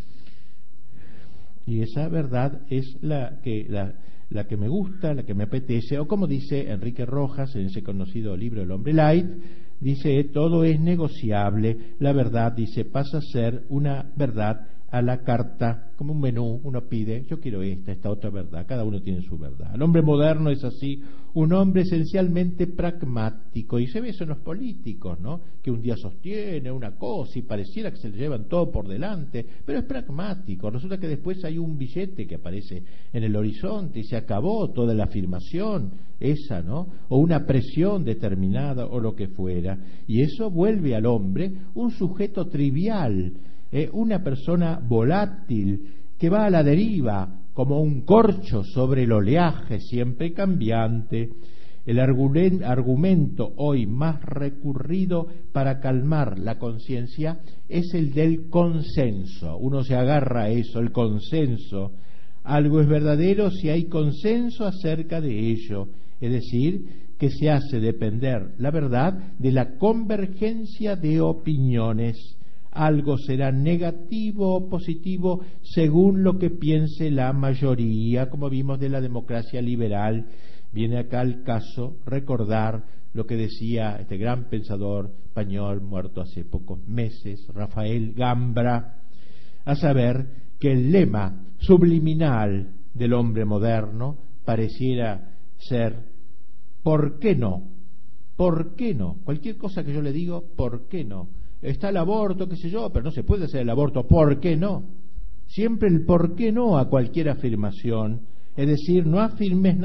Speaker 2: Y esa verdad es la que me gusta, la que me apetece, o como dice Enrique Rojas en ese conocido libro El hombre light, dice, todo es negociable, la verdad, dice, pasa a ser una verdad a la carta, como un menú, uno pide, yo quiero esta otra verdad, cada uno tiene su verdad. El hombre moderno es así, un hombre esencialmente pragmático, y se ve eso en los políticos, ¿no? Que un día sostiene una cosa y pareciera que se le llevan todo por delante, pero es pragmático. Resulta que después hay un billete que aparece en el horizonte y se acabó toda la afirmación esa, ¿no? O una presión determinada o lo que fuera, y eso vuelve al hombre un sujeto trivial, una persona volátil que va a la deriva como un corcho sobre el oleaje siempre cambiante. El argumento hoy más recurrido para calmar la conciencia es el del consenso. Uno se agarra a eso, el consenso. Algo es verdadero si hay consenso acerca de ello, es decir, que se hace depender la verdad de la convergencia de opiniones. Algo será negativo o positivo según lo que piense la mayoría, como vimos de la democracia liberal. Viene acá el caso recordar lo que decía este gran pensador español muerto hace pocos meses, Rafael Gambra, a saber que el lema subliminal del hombre moderno pareciera ser ¿por qué no? ¿Por qué no? Cualquier cosa que yo le digo, ¿por qué no? Está el aborto, qué sé yo, pero no se puede hacer el aborto, ¿por qué no? Siempre el por qué no a cualquier afirmación, es decir, no afirmes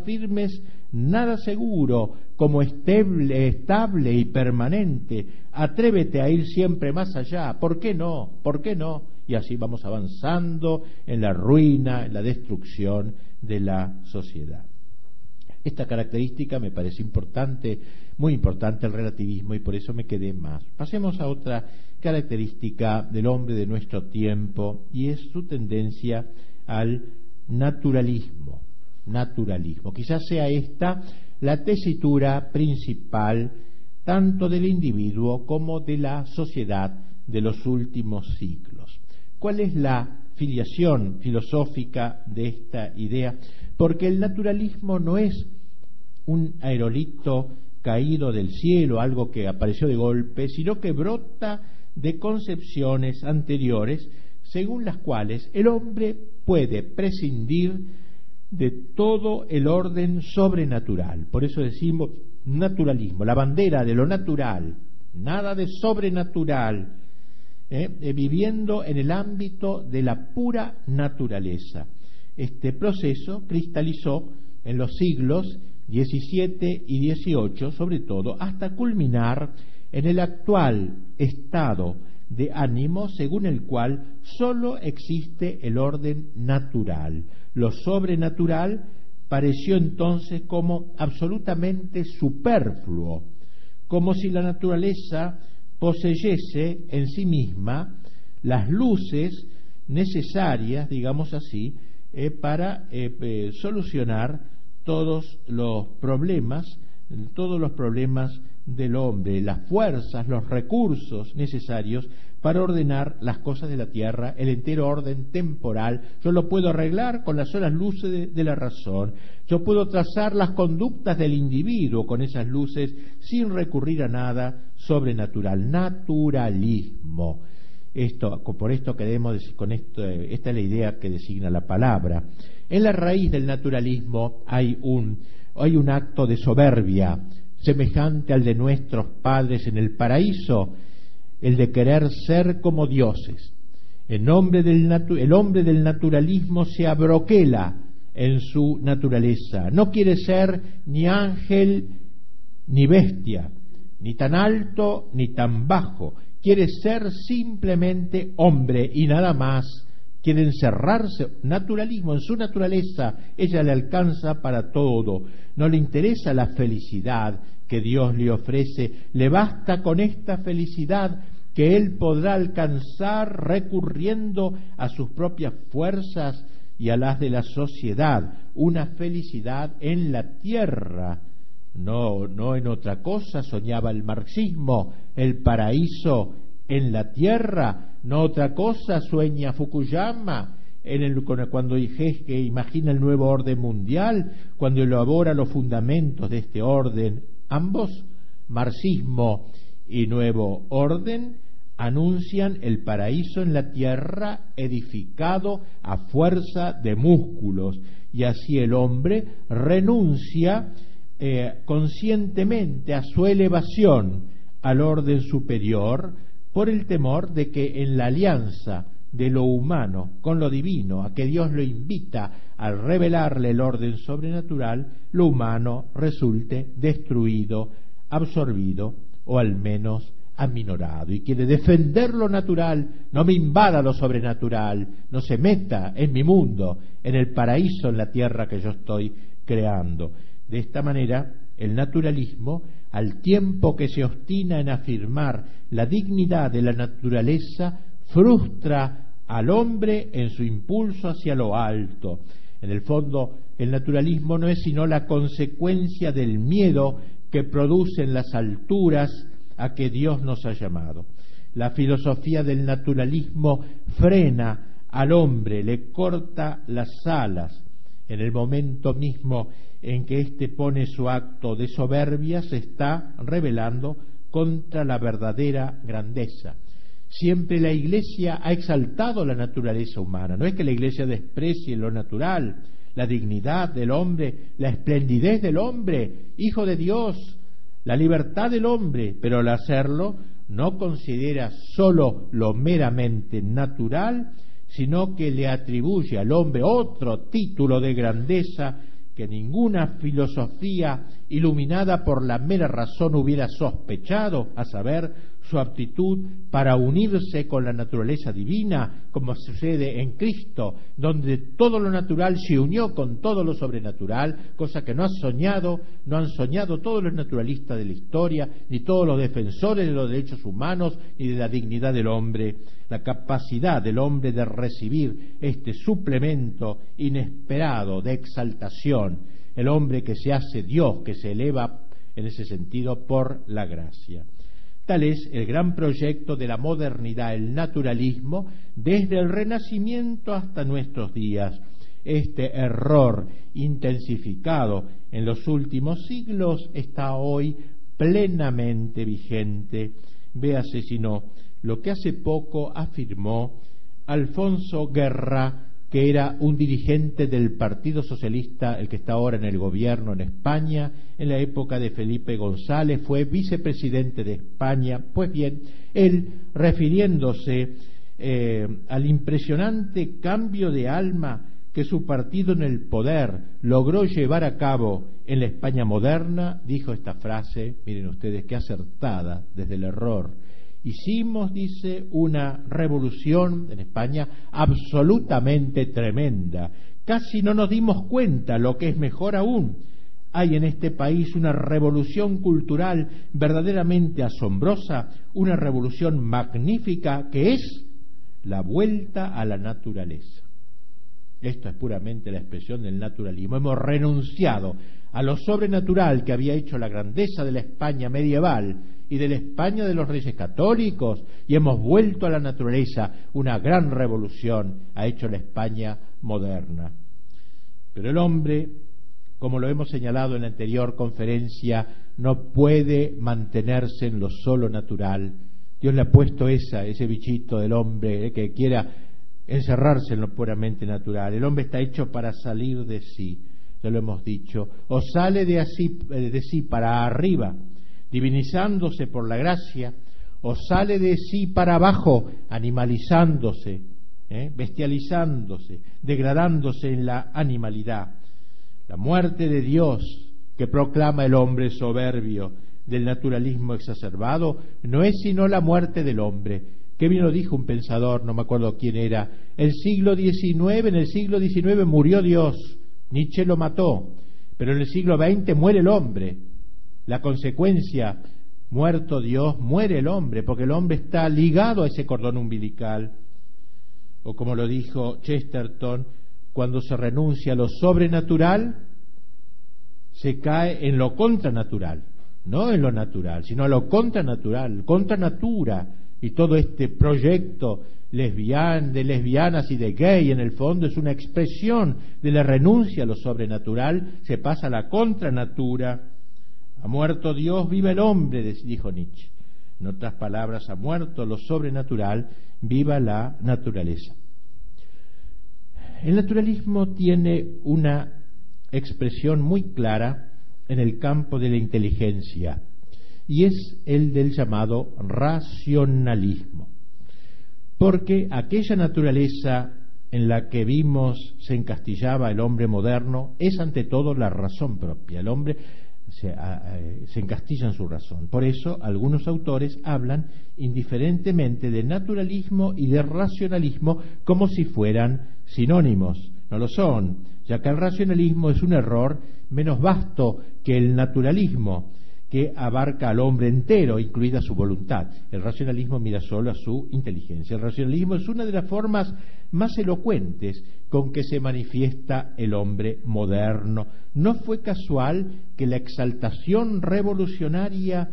Speaker 2: nada seguro como estable y permanente, atrévete a ir siempre más allá, ¿por qué no? ¿Por qué no? Y así vamos avanzando en la ruina, en la destrucción de la sociedad. Esta característica me parece importante, muy importante, el relativismo, y por eso me quedé más. Pasemos a otra característica del hombre de nuestro tiempo, y es su tendencia al naturalismo. Quizás sea esta la tesitura principal tanto del individuo como de la sociedad de los últimos siglos. ¿Cuál es la filiación filosófica de esta idea? Porque el naturalismo no es un aerolito caído del cielo, algo que apareció de golpe, sino que brota de concepciones anteriores según las cuales el hombre puede prescindir de todo el orden sobrenatural. Por eso decimos naturalismo, la bandera de lo natural, nada de sobrenatural, viviendo en el ámbito de la pura naturaleza. Este proceso cristalizó en los siglos XVII y XVIII, sobre todo, hasta culminar en el actual estado de ánimo según el cual sólo existe el orden natural. Lo sobrenatural pareció entonces como absolutamente superfluo, como si la naturaleza poseyese en sí misma las luces necesarias, digamos así, para solucionar todos los problemas del hombre las fuerzas, los recursos necesarios para ordenar las cosas de la tierra, el entero orden temporal. Yo lo puedo arreglar con las solas luces de la razón. Yo puedo trazar las conductas del individuo con esas luces sin recurrir a nada sobrenatural. Naturalismo. Por esto queremos decir, esta es la idea que designa la palabra. En la raíz del naturalismo hay un acto de soberbia semejante al de nuestros padres en el paraíso, el de querer ser como dioses. El hombre del naturalismo se abroquela en su naturaleza. No quiere ser ni ángel ni bestia, ni tan alto ni tan bajo. Quiere ser simplemente hombre y nada más. Quiere encerrarse. Naturalismo, en su naturaleza, ella le alcanza para todo. No le interesa la felicidad que Dios le ofrece. Le basta con esta felicidad que él podrá alcanzar recurriendo a sus propias fuerzas y a las de la sociedad. Una felicidad en la tierra, no en otra cosa. Soñaba el marxismo, el paraíso en la tierra, no otra cosa sueña Fukuyama cuando que imagina el nuevo orden mundial, cuando elabora los fundamentos de este orden. Ambos, marxismo y nuevo orden, anuncian el paraíso en la tierra edificado a fuerza de músculos, y así el hombre renuncia conscientemente a su elevación al orden superior por el temor de que en la alianza de lo humano con lo divino, a que Dios lo invita al revelarle el orden sobrenatural, lo humano resulte destruido, absorbido o al menos aminorado. Y quiere defender lo natural. No me invada lo sobrenatural, no se meta en mi mundo, en el paraíso, en la tierra que yo estoy creando. De esta manera, el naturalismo, al tiempo que se obstina en afirmar la dignidad de la naturaleza, frustra al hombre en su impulso hacia lo alto. En el fondo, el naturalismo no es sino la consecuencia del miedo que producen las alturas a que Dios nos ha llamado. La filosofía del naturalismo frena al hombre, le corta las alas. En el momento mismo en que éste pone su acto de soberbia, se está rebelando contra la verdadera grandeza. Siempre la Iglesia ha exaltado la naturaleza humana. No es que la Iglesia desprecie lo natural, la dignidad del hombre, la esplendidez del hombre, hijo de Dios, la libertad del hombre, pero al hacerlo no considera sólo lo meramente natural, sino que le atribuye al hombre otro título de grandeza que ninguna filosofía iluminada por la mera razón hubiera sospechado, a saber, su aptitud para unirse con la naturaleza divina, como sucede en Cristo, donde todo lo natural se unió con todo lo sobrenatural, cosa que no han soñado todos los naturalistas de la historia, ni todos los defensores de los derechos humanos, ni de la dignidad del hombre. La capacidad del hombre de recibir este suplemento inesperado de exaltación, el hombre que se hace Dios, que se eleva en ese sentido por la gracia. Tal es el gran proyecto de la modernidad, el naturalismo, desde el Renacimiento hasta nuestros días. Este error intensificado en los últimos siglos está hoy plenamente vigente. Véase si no lo que hace poco afirmó Alfonso Guerra, que era un dirigente del Partido Socialista, el que está ahora en el gobierno en España, en la época de Felipe González, fue vicepresidente de España. Pues bien, él, refiriéndose al impresionante cambio de alma que su partido en el poder logró llevar a cabo en la España moderna, dijo esta frase, miren ustedes qué acertada desde el error: hicimos, dice, una revolución en España absolutamente tremenda. Casi no nos dimos cuenta, lo que es mejor aún. Hay en este país una revolución cultural verdaderamente asombrosa, una revolución magnífica que es la vuelta a la naturaleza. Esto es puramente la expresión del naturalismo. Hemos renunciado a lo sobrenatural que había hecho la grandeza de la España medieval y de la España de los reyes católicos, y hemos vuelto a la naturaleza. Una gran revolución ha hecho la España moderna. Pero el hombre, como lo hemos señalado en la anterior conferencia, no puede mantenerse en lo solo natural. Dios le ha puesto ese bichito del hombre que quiera encerrarse en lo puramente natural. El hombre está hecho para salir de sí, ya lo hemos dicho, o sale de sí para arriba, divinizándose por la gracia, o sale de sí para abajo, animalizándose, bestializándose, degradándose en la animalidad. La muerte de Dios que proclama el hombre soberbio del naturalismo exacerbado no es sino la muerte del hombre. Qué bien lo dijo un pensador, no me acuerdo quién era. En el siglo XIX murió Dios, Nietzsche lo mató, pero en el siglo XX muere el hombre. La consecuencia, muerto Dios, muere el hombre, porque el hombre está ligado a ese cordón umbilical. O como lo dijo Chesterton, cuando se renuncia a lo sobrenatural, se cae en lo contranatural, no en lo natural, sino a lo contranatural, contra natura. Y todo este proyecto de lesbianas y de gay, en el fondo, es una expresión de la renuncia a lo sobrenatural, se pasa a la contranatura. Ha muerto Dios, viva el hombre, dijo Nietzsche. En otras palabras, ha muerto lo sobrenatural, viva la naturaleza. El naturalismo tiene una expresión muy clara en el campo de la inteligencia, y es el del llamado racionalismo, porque aquella naturaleza en la que vimos se encastillaba el hombre moderno es ante todo la razón propia. El hombre se encastilla en su razón. Por eso algunos autores hablan indiferentemente de naturalismo y de racionalismo como si fueran sinónimos. No lo son, ya que el racionalismo es un error menos vasto que el naturalismo, que abarca al hombre entero, incluida su voluntad. El racionalismo mira solo a su inteligencia. El racionalismo es una de las formas más elocuentes con que se manifiesta el hombre moderno. No fue casual que la exaltación revolucionaria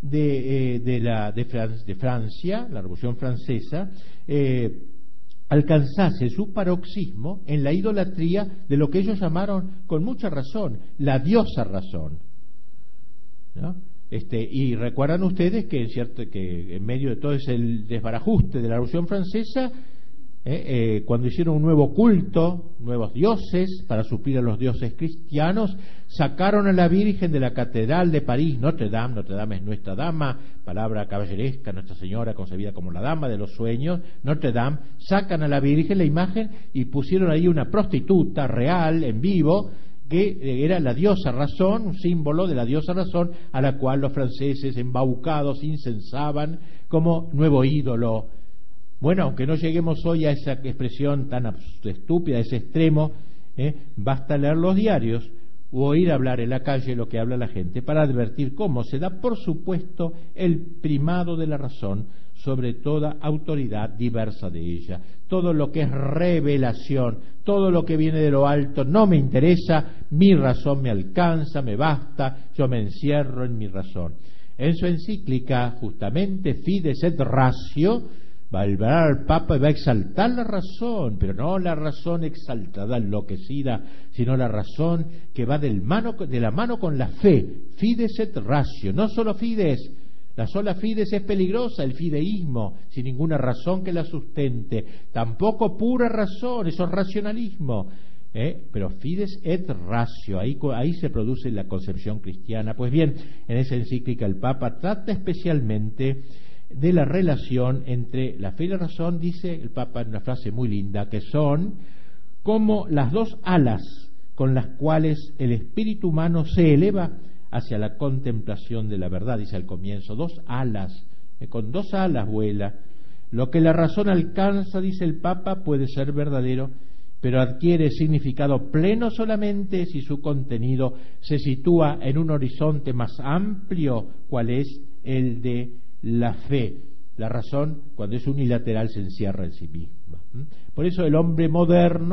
Speaker 2: de Francia, la Revolución Francesa, alcanzase su paroxismo en la idolatría de lo que ellos llamaron, con mucha razón, la diosa razón, ¿no? Y recuerdan ustedes que en medio de todo ese desbarajuste de la Revolución Francesa, cuando hicieron un nuevo culto, nuevos dioses para suplir a los dioses cristianos, sacaron a la Virgen de la Catedral de París, Notre Dame es nuestra dama, palabra caballeresca, Nuestra Señora concebida como la dama de los sueños, Notre Dame, sacan a la Virgen la imagen y pusieron ahí una prostituta real, en vivo, que era la diosa razón, un símbolo de la diosa razón, a la cual los franceses embaucados incensaban como nuevo ídolo. Bueno, aunque no lleguemos hoy a esa expresión tan estúpida, a ese extremo, basta leer los diarios o oír hablar en la calle lo que habla la gente para advertir cómo se da por supuesto el primado de la razón sobre toda autoridad diversa de ella. Todo lo que es revelación, todo lo que viene de lo alto no me interesa, mi razón me alcanza, me basta, yo me encierro en mi razón. En su encíclica, justamente, Fides et Ratio, va a hablar al Papa y va a exaltar la razón, pero no la razón exaltada, enloquecida, sino la razón que va de la mano con la fe. Fides et Ratio, no solo fides. La sola fides es peligrosa, el fideísmo, sin ninguna razón que la sustente. Tampoco pura razón, eso es racionalismo. Pero fides et ratio, ahí se produce la concepción cristiana. Pues bien, en esa encíclica el Papa trata especialmente de la relación entre la fe y la razón, dice el Papa en una frase muy linda, que son como las dos alas con las cuales el espíritu humano se eleva hacia la contemplación de la verdad, dice al comienzo, dos alas, con dos alas vuela. Lo que la razón alcanza, dice el Papa, puede ser verdadero, pero adquiere significado pleno solamente si su contenido se sitúa en un horizonte más amplio, cual es el de la fe. La razón, cuando es unilateral, se encierra en sí misma. Por eso el hombre moderno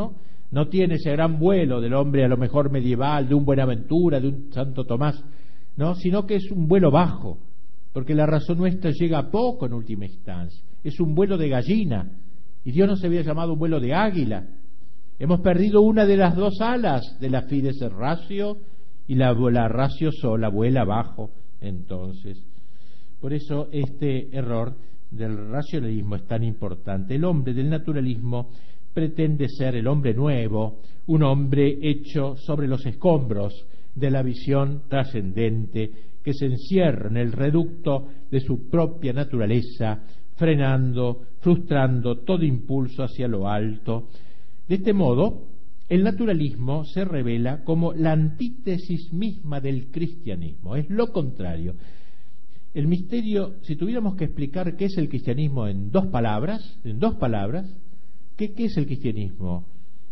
Speaker 2: No tiene ese gran vuelo del hombre a lo mejor medieval, de un Buenaventura, de un Santo Tomás, ¿no? Sino que es un vuelo bajo, porque la razón nuestra llega a poco en última instancia. Es un vuelo de gallina, y Dios nos había llamado un vuelo de águila. Hemos perdido una de las dos alas de la fides ratio, y la ratio sola vuela abajo. Entonces, por eso este error del racionalismo es tan importante. El hombre del naturalismo pretende ser el hombre nuevo, un hombre hecho sobre los escombros de la visión trascendente que se encierra en el reducto de su propia naturaleza, frenando, frustrando todo impulso hacia lo alto. De este modo, el naturalismo se revela como la antítesis misma del cristianismo, es lo contrario. El misterio, si tuviéramos que explicar qué es el cristianismo en dos palabras, ¿qué es el cristianismo?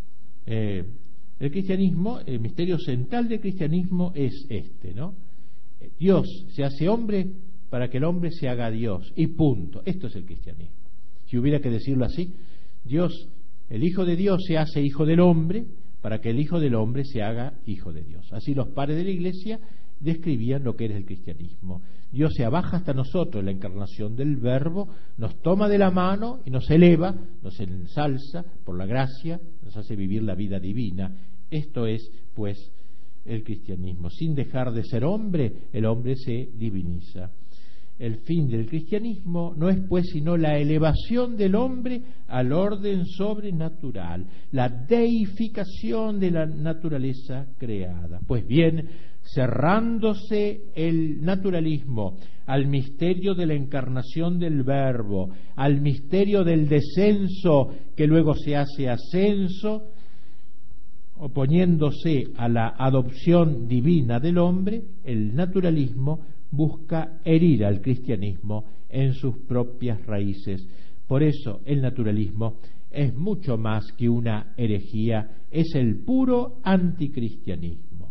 Speaker 2: El cristianismo, el misterio central del cristianismo es este, ¿no? Dios se hace hombre para que el hombre se haga Dios, y punto. Esto es el cristianismo. Si hubiera que decirlo así, Dios, el Hijo de Dios se hace hijo del hombre para que el Hijo del hombre se haga hijo de Dios. Así los padres de la Iglesia describían lo que era el cristianismo. Dios se abaja hasta nosotros en la encarnación del Verbo, nos toma de la mano y nos eleva, nos ensalza por la gracia, nos hace vivir la vida divina. Esto es, pues, el cristianismo. Sin dejar de ser hombre, el hombre se diviniza. El fin del cristianismo no es, pues, sino la elevación del hombre al orden sobrenatural, la deificación de la naturaleza creada. Pues bien, cerrándose el naturalismo al misterio de la encarnación del Verbo, al misterio del descenso que luego se hace ascenso, oponiéndose a la adopción divina del hombre, el naturalismo busca herir al cristianismo en sus propias raíces. Por eso el naturalismo es mucho más que una herejía, es el puro anticristianismo.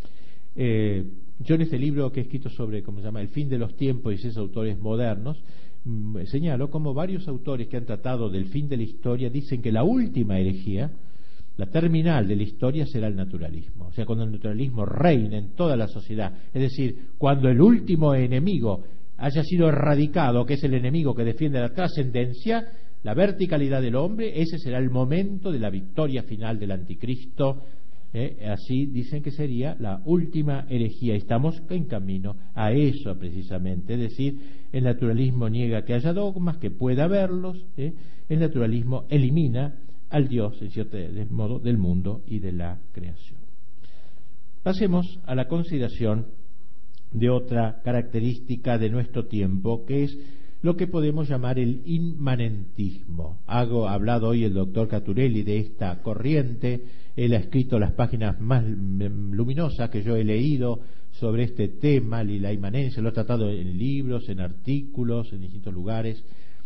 Speaker 2: Yo en este libro que he escrito sobre, ¿cómo se llama?, el fin de los tiempos y sus autores modernos, señalo como varios autores que han tratado del fin de la historia dicen que la última herejía, la terminal de la historia, será el naturalismo. O sea, cuando el naturalismo reine en toda la sociedad, es decir, cuando el último enemigo haya sido erradicado, que es el enemigo que defiende la trascendencia, la verticalidad del hombre, ese será el momento de la victoria final del anticristo. Así dicen que sería la última herejía. Estamos en camino a eso precisamente, es decir, el naturalismo niega que haya dogmas, que pueda haberlos. El naturalismo elimina al Dios, en cierto modo, del mundo y de la creación. Pasemos a la consideración de otra característica de nuestro tiempo, que es lo que podemos llamar el inmanentismo. Ha hablado hoy el doctor Caturelli de esta corriente. Él ha escrito las páginas más luminosas que yo he leído sobre este tema, la inmanencia. Lo ha tratado en libros, en artículos, en distintos lugares.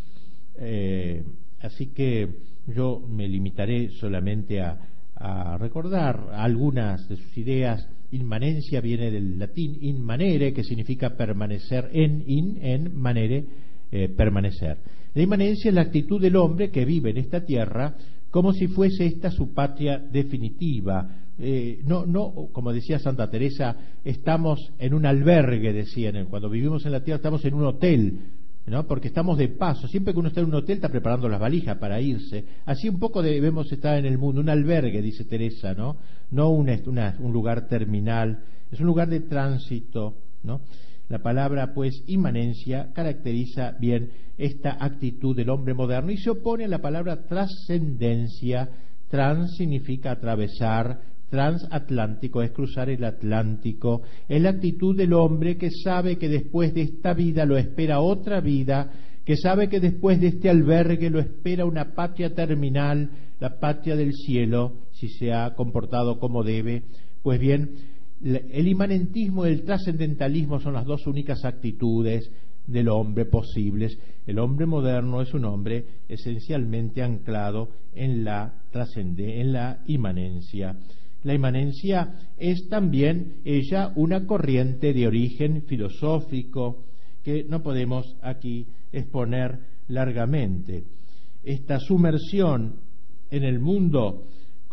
Speaker 2: Así que yo me limitaré solamente a recordar algunas de sus ideas. Inmanencia viene del latín inmanere, que significa permanecer, en manere, permanecer. La inmanencia es la actitud del hombre que vive en esta tierra como si fuese esta su patria definitiva. No, como decía Santa Teresa, estamos en un albergue, decían, cuando vivimos en la tierra estamos en un hotel, ¿no? Porque estamos de paso. Siempre que uno está en un hotel está preparando las valijas para irse. Así un poco debemos estar en el mundo, un albergue, dice Teresa, ¿no? No un lugar terminal, es un lugar de tránsito, ¿no? La palabra, pues, inmanencia caracteriza bien esta actitud del hombre moderno y se opone a la palabra trascendencia. Trans significa atravesar, transatlántico es cruzar el Atlántico. Es la actitud del hombre que sabe que después de esta vida lo espera otra vida, que sabe que después de este albergue lo espera una patria terminal, la patria del cielo, si se ha comportado como debe. Pues bien, el inmanentismo y el trascendentalismo son las dos únicas actitudes del hombre posibles. El hombre moderno es un hombre esencialmente anclado en la inmanencia. La inmanencia es también ella una corriente de origen filosófico que no podemos aquí exponer largamente. Esta sumersión en el mundo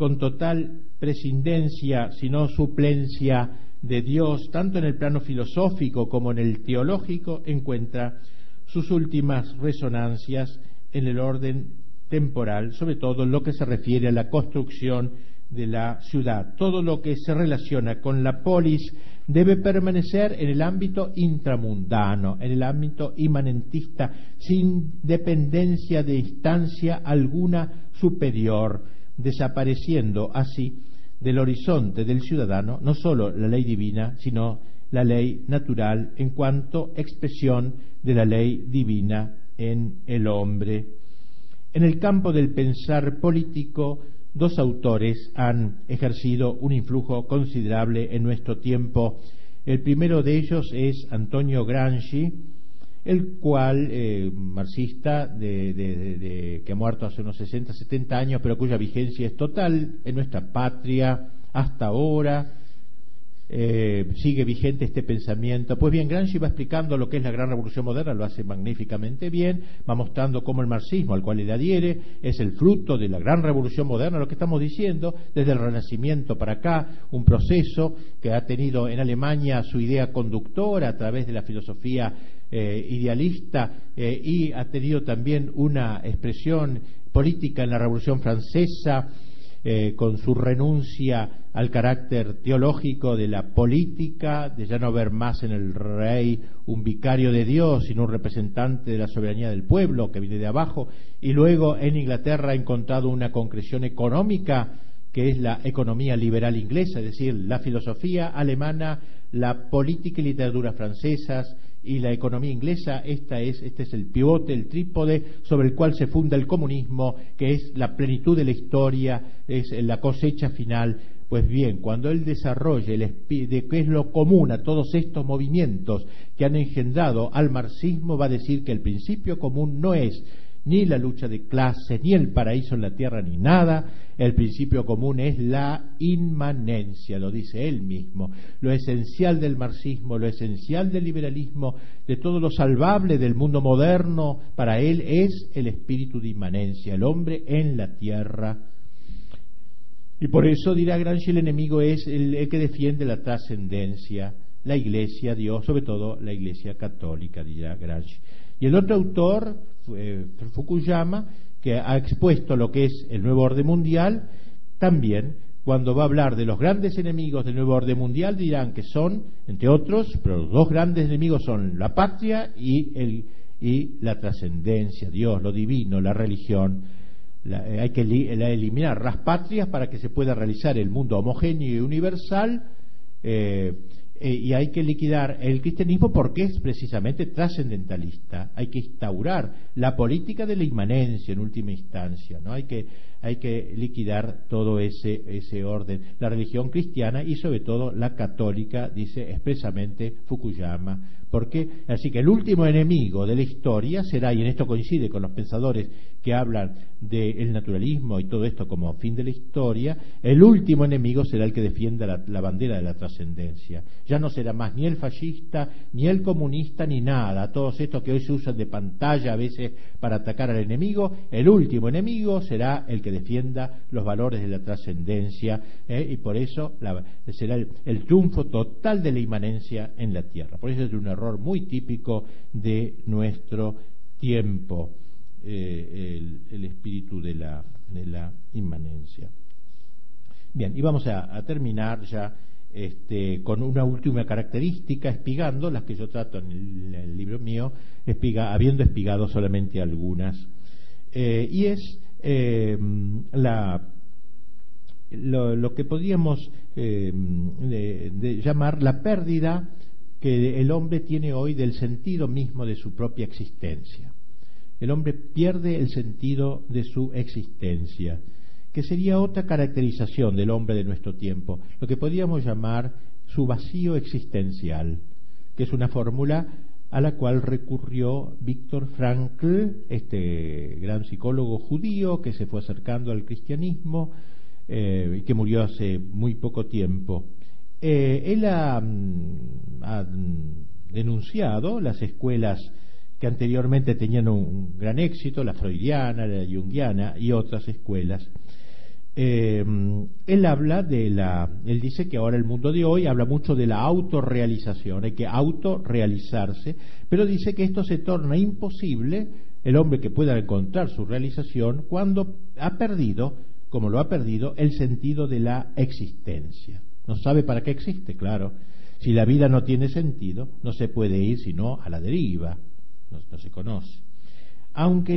Speaker 2: con total prescindencia, sino suplencia de Dios, tanto en el plano filosófico como en el teológico, encuentra sus últimas resonancias en el orden temporal, sobre todo en lo que se refiere a la construcción de la ciudad. Todo lo que se relaciona con la polis debe permanecer en el ámbito intramundano, en el ámbito inmanentista, sin dependencia de instancia alguna superior, desapareciendo así del horizonte del ciudadano no sólo la ley divina, sino la ley natural en cuanto expresión de la ley divina en el hombre. En el campo del pensar político, dos autores han ejercido un influjo considerable en nuestro tiempo. El primero de ellos es Antonio Gramsci, el cual, marxista que ha muerto hace unos 60, 70 años, pero cuya vigencia es total en nuestra patria hasta ahora. Sigue vigente este pensamiento. Pues bien, Gramsci va explicando lo que es la gran revolución moderna, lo hace magníficamente bien, va mostrando cómo el marxismo al cual él adhiere es el fruto de la gran revolución moderna, lo que estamos diciendo, desde el Renacimiento para acá, un proceso que ha tenido en Alemania su idea conductora a través de la filosofía idealista, y ha tenido también una expresión política en la Revolución Francesa, con su renuncia al carácter teológico de la política, de ya no ver más en el rey un vicario de Dios, sino un representante de la soberanía del pueblo que viene de abajo, y luego en Inglaterra ha encontrado una concreción económica que es la economía liberal inglesa, es decir, la filosofía alemana, la política y literatura francesas y la economía inglesa. Este es el pivote, el trípode sobre el cual se funda el comunismo, que es la plenitud de la historia, es la cosecha final. Pues bien, cuando él desarrolle de qué es lo común a todos estos movimientos que han engendrado al marxismo, va a decir que el principio común no es ni la lucha de clases, ni el paraíso en la tierra, ni nada. El principio común es la inmanencia, lo dice él mismo. Lo esencial del marxismo, lo esencial del liberalismo, de todo lo salvable del mundo moderno, para él es el espíritu de inmanencia, el hombre en la tierra. Y por eso, dirá Gramsci, el enemigo es el que defiende la trascendencia, la Iglesia, Dios, sobre todo la Iglesia católica, dirá Gramsci. Y el otro autor, Fukuyama, que ha expuesto lo que es el nuevo orden mundial, también, cuando va a hablar de los grandes enemigos del nuevo orden mundial, dirán que son, entre otros, pero los dos grandes enemigos son la patria y la trascendencia, Dios, lo divino, la religión. Hay que eliminar las patrias para que se pueda realizar el mundo homogéneo y universal, y hay que liquidar el cristianismo porque es precisamente trascendentalista. Hay que instaurar la política de la inmanencia en última instancia, ¿no? Hay que liquidar todo ese orden, la religión cristiana y sobre todo la católica, dice expresamente Fukuyama. Porque así que el último enemigo de la historia será, y en esto coincide con los pensadores que hablan del naturalismo y todo esto como fin de la historia, el último enemigo será el que defienda la bandera de la trascendencia. Ya no será más ni el fascista, ni el comunista, ni nada. Todos estos que hoy se usan de pantalla a veces para atacar al enemigo, el último enemigo será el que defienda los valores de la trascendencia, y por eso será el triunfo total de la inmanencia en la tierra. Por eso es un error muy típico de nuestro tiempo, el espíritu de la inmanencia. Bien, y vamos a terminar ya con una última característica, espigando las que yo trato en el libro mío, habiendo espigado solamente algunas, y es lo que podríamos llamar la pérdida que el hombre tiene hoy del sentido mismo de su propia existencia. El hombre pierde el sentido de su existencia, que sería otra caracterización del hombre de nuestro tiempo, lo que podríamos llamar su vacío existencial, que es una fórmula a la cual recurrió Viktor Frankl, este gran psicólogo judío que se fue acercando al cristianismo, y que murió hace muy poco tiempo. Él ha denunciado las escuelas que anteriormente tenían un gran éxito, la freudiana, la junguiana y otras escuelas, él dice que ahora el mundo de hoy habla mucho de la autorrealización, hay que autorrealizarse, pero dice que esto se torna imposible, el hombre que pueda encontrar su realización, cuando ha perdido, como lo ha perdido, el sentido de la existencia. No sabe para qué existe, claro. Si la vida no tiene sentido, no se puede ir sino a la deriva, no se conoce. Aunque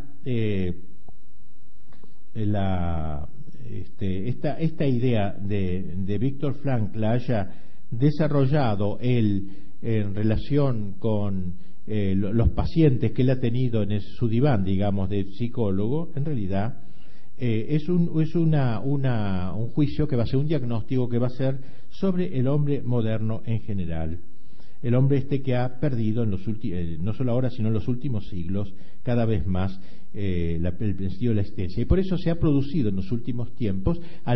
Speaker 2: esta idea de Viktor Frankl la haya desarrollado él en relación con los pacientes que él ha tenido en su diván, digamos, de psicólogo, en realidad es un juicio que va a ser un diagnóstico que va a ser sobre el hombre moderno en general. El hombre que ha perdido no solo ahora sino en los últimos siglos cada vez más el sentido de la existencia, y por eso se ha producido en los últimos tiempos a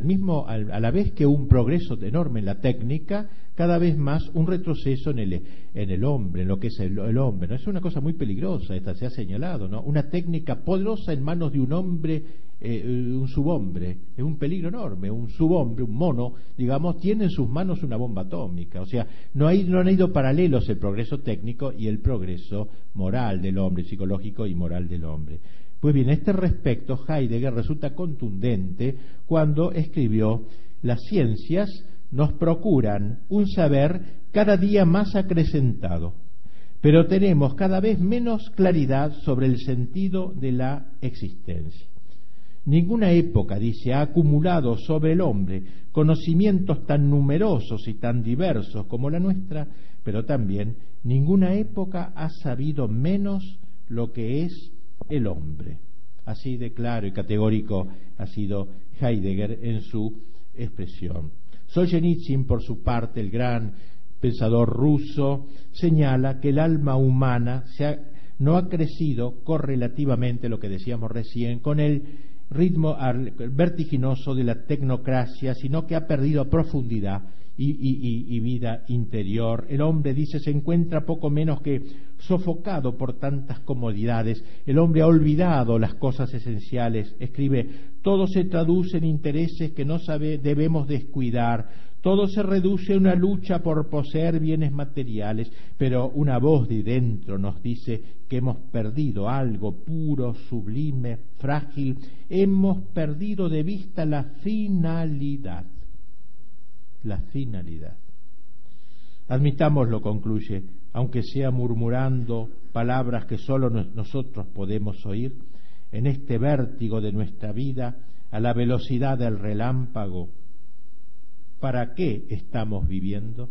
Speaker 2: la vez que un progreso enorme en la técnica, cada vez más un retroceso en el hombre, en lo que es el hombre, ¿no? Es una cosa muy peligrosa esta, se ha señalado, ¿no? Una técnica poderosa en manos de un hombre, un subhombre, es un peligro enorme. Un subhombre, un mono, digamos, tiene en sus manos una bomba atómica. O sea, no han ido paralelos el progreso técnico y el progreso moral del hombre, psicológico y moral del hombre. Pues bien, a este respecto Heidegger resulta contundente cuando escribió: las ciencias nos procuran un saber cada día más acrecentado, pero tenemos cada vez menos claridad sobre el sentido de la existencia. Ninguna época, dice, ha acumulado sobre el hombre conocimientos tan numerosos y tan diversos como la nuestra, pero también ninguna época ha sabido menos lo que es el hombre. Así de claro y categórico ha sido Heidegger en su expresión. Solzhenitsyn, por su parte, el gran pensador ruso, señala que el alma humana no ha crecido correlativamente, lo que decíamos recién, con el ritmo vertiginoso de la tecnocracia, sino que ha perdido profundidad y vida interior. El hombre, dice, se encuentra poco menos que sofocado por tantas comodidades. El hombre ha olvidado las cosas esenciales. Escribe: todo se traduce en intereses que no debemos descuidar. Todo se reduce a una lucha por poseer bienes materiales, pero una voz de dentro nos dice que hemos perdido algo puro, sublime, frágil. Hemos perdido de vista la finalidad. La finalidad. Admitámoslo, concluye, aunque sea murmurando palabras que solo nosotros podemos oír, en este vértigo de nuestra vida, a la velocidad del relámpago. ¿Para qué estamos viviendo?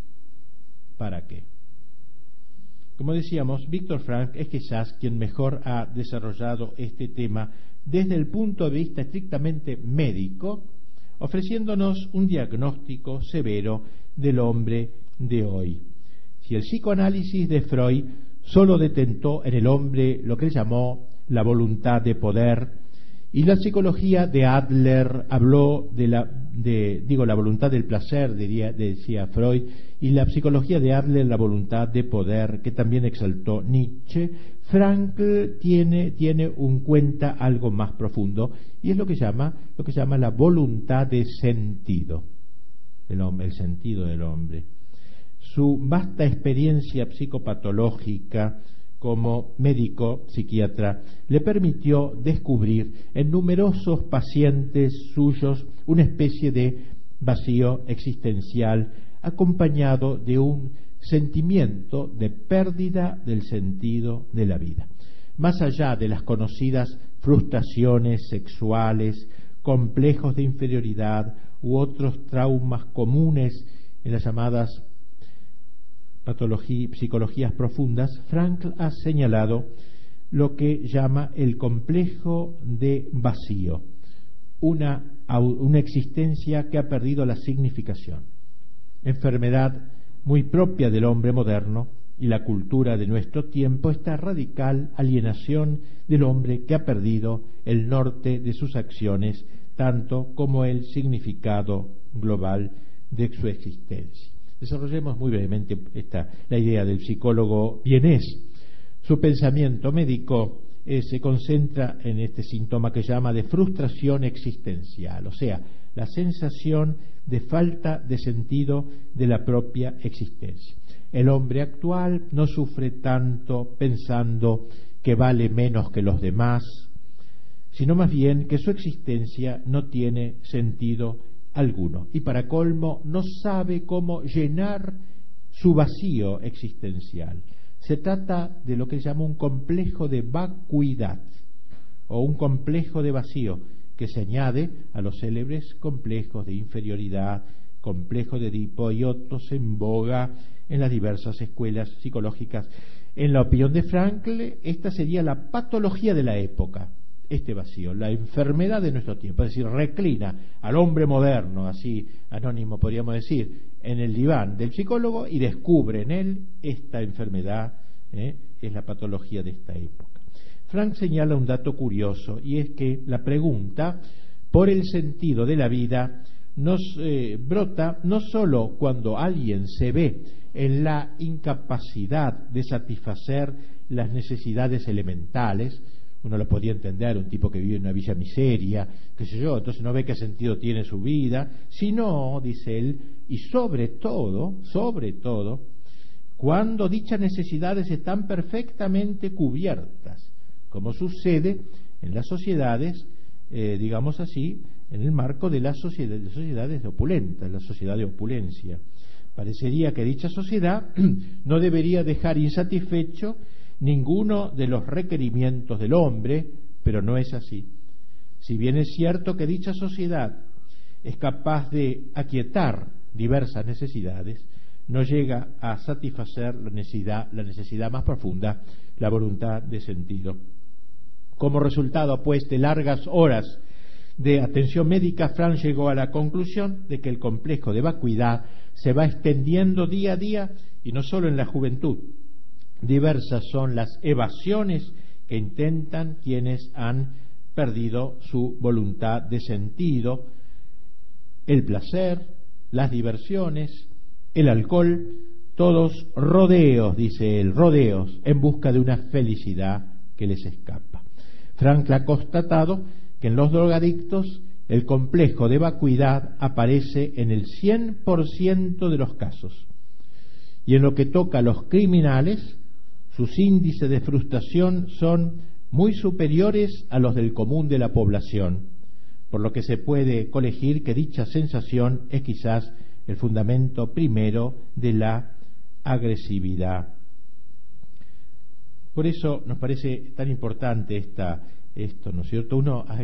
Speaker 2: ¿Para qué? Como decíamos, Viktor Frankl es quizás quien mejor ha desarrollado este tema desde el punto de vista estrictamente médico, ofreciéndonos un diagnóstico severo del hombre de hoy. Si el psicoanálisis de Freud solo detentó en el hombre lo que él llamó la voluntad de poder, y la psicología de Adler habló de la voluntad del placer, decía Freud, y la psicología de Adler la voluntad de poder, que también exaltó Nietzsche, Frankl tiene un cuenta algo más profundo, y es lo que llama la voluntad de sentido, el sentido del hombre. Su vasta experiencia psicopatológica como médico psiquiatra le permitió descubrir en numerosos pacientes suyos una especie de vacío existencial acompañado de un sentimiento de pérdida del sentido de la vida. Más allá de las conocidas frustraciones sexuales, complejos de inferioridad u otros traumas comunes en las llamadas psicologías profundas, Frankl ha señalado lo que llama el complejo de vacío, una existencia que ha perdido la significación, enfermedad muy propia del hombre moderno y la cultura de nuestro tiempo, esta radical alienación del hombre que ha perdido el norte de sus acciones, tanto como el significado global de su existencia. Desarrollemos muy brevemente la idea del psicólogo vienés. Su pensamiento médico se concentra en este síntoma que llama de frustración existencial, o sea, la sensación de falta de sentido de la propia existencia. El hombre actual no sufre tanto pensando que vale menos que los demás, sino más bien que su existencia no tiene sentido alguno, y para colmo no sabe cómo llenar su vacío existencial. Se trata de lo que se llama un complejo de vacuidad o un complejo de vacío que se añade a los célebres complejos de inferioridad, complejo de Edipo y otros en boga en las diversas escuelas psicológicas. En la opinión de Frankl, esta sería la patología de la época, este vacío, la enfermedad de nuestro tiempo, es decir, reclina al hombre moderno, así anónimo podríamos decir, en el diván del psicólogo y descubre en él esta enfermedad, es la patología de esta época. Frank señala un dato curioso, y es que la pregunta por el sentido de la vida nos brota no sólo cuando alguien se ve en la incapacidad de satisfacer las necesidades elementales. Uno lo podía entender, un tipo que vive en una villa miseria, qué sé yo, entonces no ve qué sentido tiene su vida, sino, dice él, y sobre todo, cuando dichas necesidades están perfectamente cubiertas, como sucede en las sociedades, digamos así, en el marco de las sociedades opulentas, la sociedad de opulencia. Parecería que dicha sociedad no debería dejar insatisfecho ninguno de los requerimientos del hombre, pero no es así. Si bien es cierto que dicha sociedad es capaz de aquietar diversas necesidades, no llega a satisfacer la necesidad más profunda, la voluntad de sentido. Como resultado, pues, de largas horas de atención médica, Frank llegó a la conclusión de que el complejo de vacuidad se va extendiendo día a día, y no solo en la juventud. Diversas son las evasiones que intentan quienes han perdido su voluntad de sentido, el placer, las diversiones, el alcohol, todos rodeos, dice él, rodeos en busca de una felicidad que les escapa. Frank ha constatado que en los drogadictos el complejo de vacuidad aparece en el 100% de los casos, y en lo que toca a los criminales, sus índices de frustración son muy superiores a los del común de la población, por lo que se puede colegir que dicha sensación es quizás el fundamento primero de la agresividad. Por eso nos parece tan importante esto, ¿no es cierto?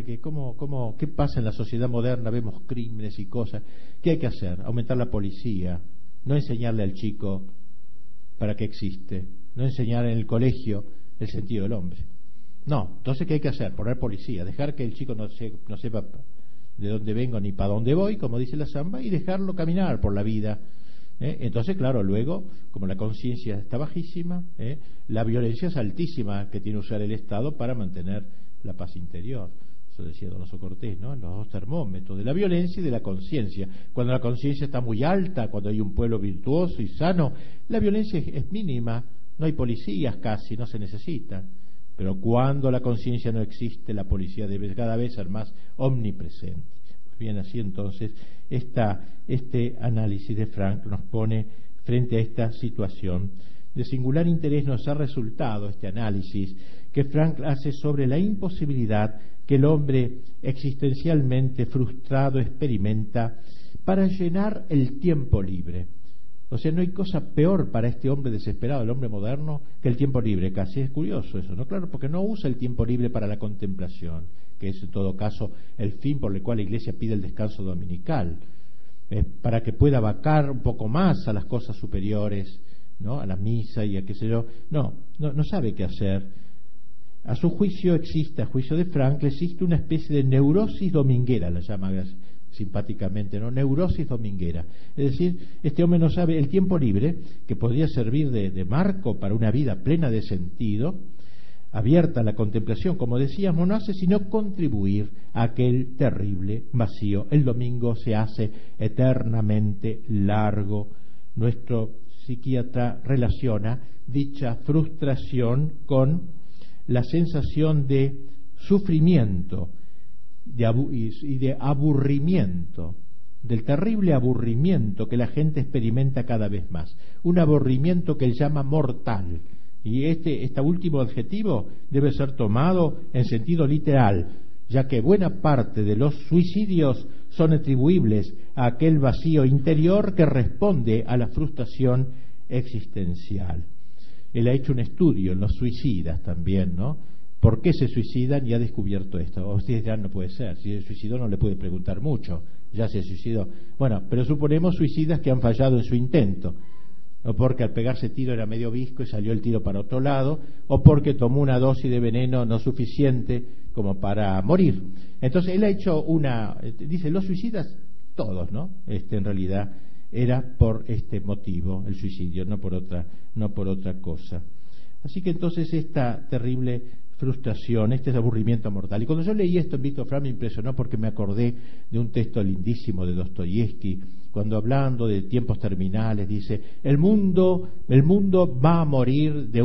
Speaker 2: ¿Qué pasa en la sociedad moderna? Vemos crímenes y cosas. ¿Qué hay que hacer? Aumentar la policía, no enseñarle al chico para qué existe, no enseñar en el colegio el sentido del hombre. No, entonces ¿qué hay que hacer? Poner policía, dejar que el chico no sepa de dónde vengo ni para dónde voy, como dice la samba, y dejarlo caminar por la vida. Entonces, claro, luego, como la conciencia está bajísima, la violencia es altísima que tiene que usar el Estado para mantener la paz interior. Eso decía Donoso Cortés, ¿no? Los dos termómetros de la violencia y de la conciencia. Cuando la conciencia está muy alta, cuando hay un pueblo virtuoso y sano, la violencia es mínima, no hay policías casi, no se necesitan. Pero cuando la conciencia no existe, la policía debe cada vez ser más omnipresente. Pues bien, así entonces, este análisis de Frank nos pone frente a esta situación. De singular interés nos ha resultado este análisis que Frank hace sobre la imposibilidad que el hombre existencialmente frustrado experimenta para llenar el tiempo libre. O sea, no hay cosa peor para este hombre desesperado, el hombre moderno, que el tiempo libre. Casi es curioso eso, ¿no? Claro, porque no usa el tiempo libre para la contemplación, que es en todo caso el fin por el cual la Iglesia pide el descanso dominical, para que pueda vacar un poco más a las cosas superiores, ¿no? A la misa y a qué sé yo. No sabe qué hacer. A su juicio existe, a juicio de Frank, existe una especie de neurosis dominguera, la llama simpáticamente, ¿no? Neurosis dominguera. Es decir, este hombre no sabe el tiempo libre, que podría servir de marco para una vida plena de sentido, abierta a la contemplación, como decíamos, no hace sino contribuir a aquel terrible vacío. El domingo se hace eternamente largo. Nuestro psiquiatra relaciona dicha frustración con la sensación de sufrimiento y de aburrimiento, del terrible aburrimiento que la gente experimenta cada vez más, un aburrimiento que él llama mortal. Y este último adjetivo debe ser tomado en sentido literal, ya que buena parte de los suicidios son atribuibles a aquel vacío interior que responde a la frustración existencial. Él ha hecho un estudio en los suicidas también, ¿no? ¿Por qué se suicidan? Y ha descubierto esto. O ustedes dirán, no puede ser, si se suicidó no le puede preguntar mucho, ya se suicidó. Bueno, pero suponemos suicidas que han fallado en su intento, o porque al pegarse tiro era medio visco y salió el tiro para otro lado, o porque tomó una dosis de veneno no suficiente como para morir. Entonces él ha hecho dice, los suicidas, todos, ¿no? En realidad era por este motivo, el suicidio, no por otra cosa. Así que entonces esta terrible frustración, este aburrimiento mortal. Y cuando yo leí esto en Víctor Frank me impresionó porque me acordé de un texto lindísimo de Dostoyevsky, cuando hablando de tiempos terminales dice, el mundo va a morir de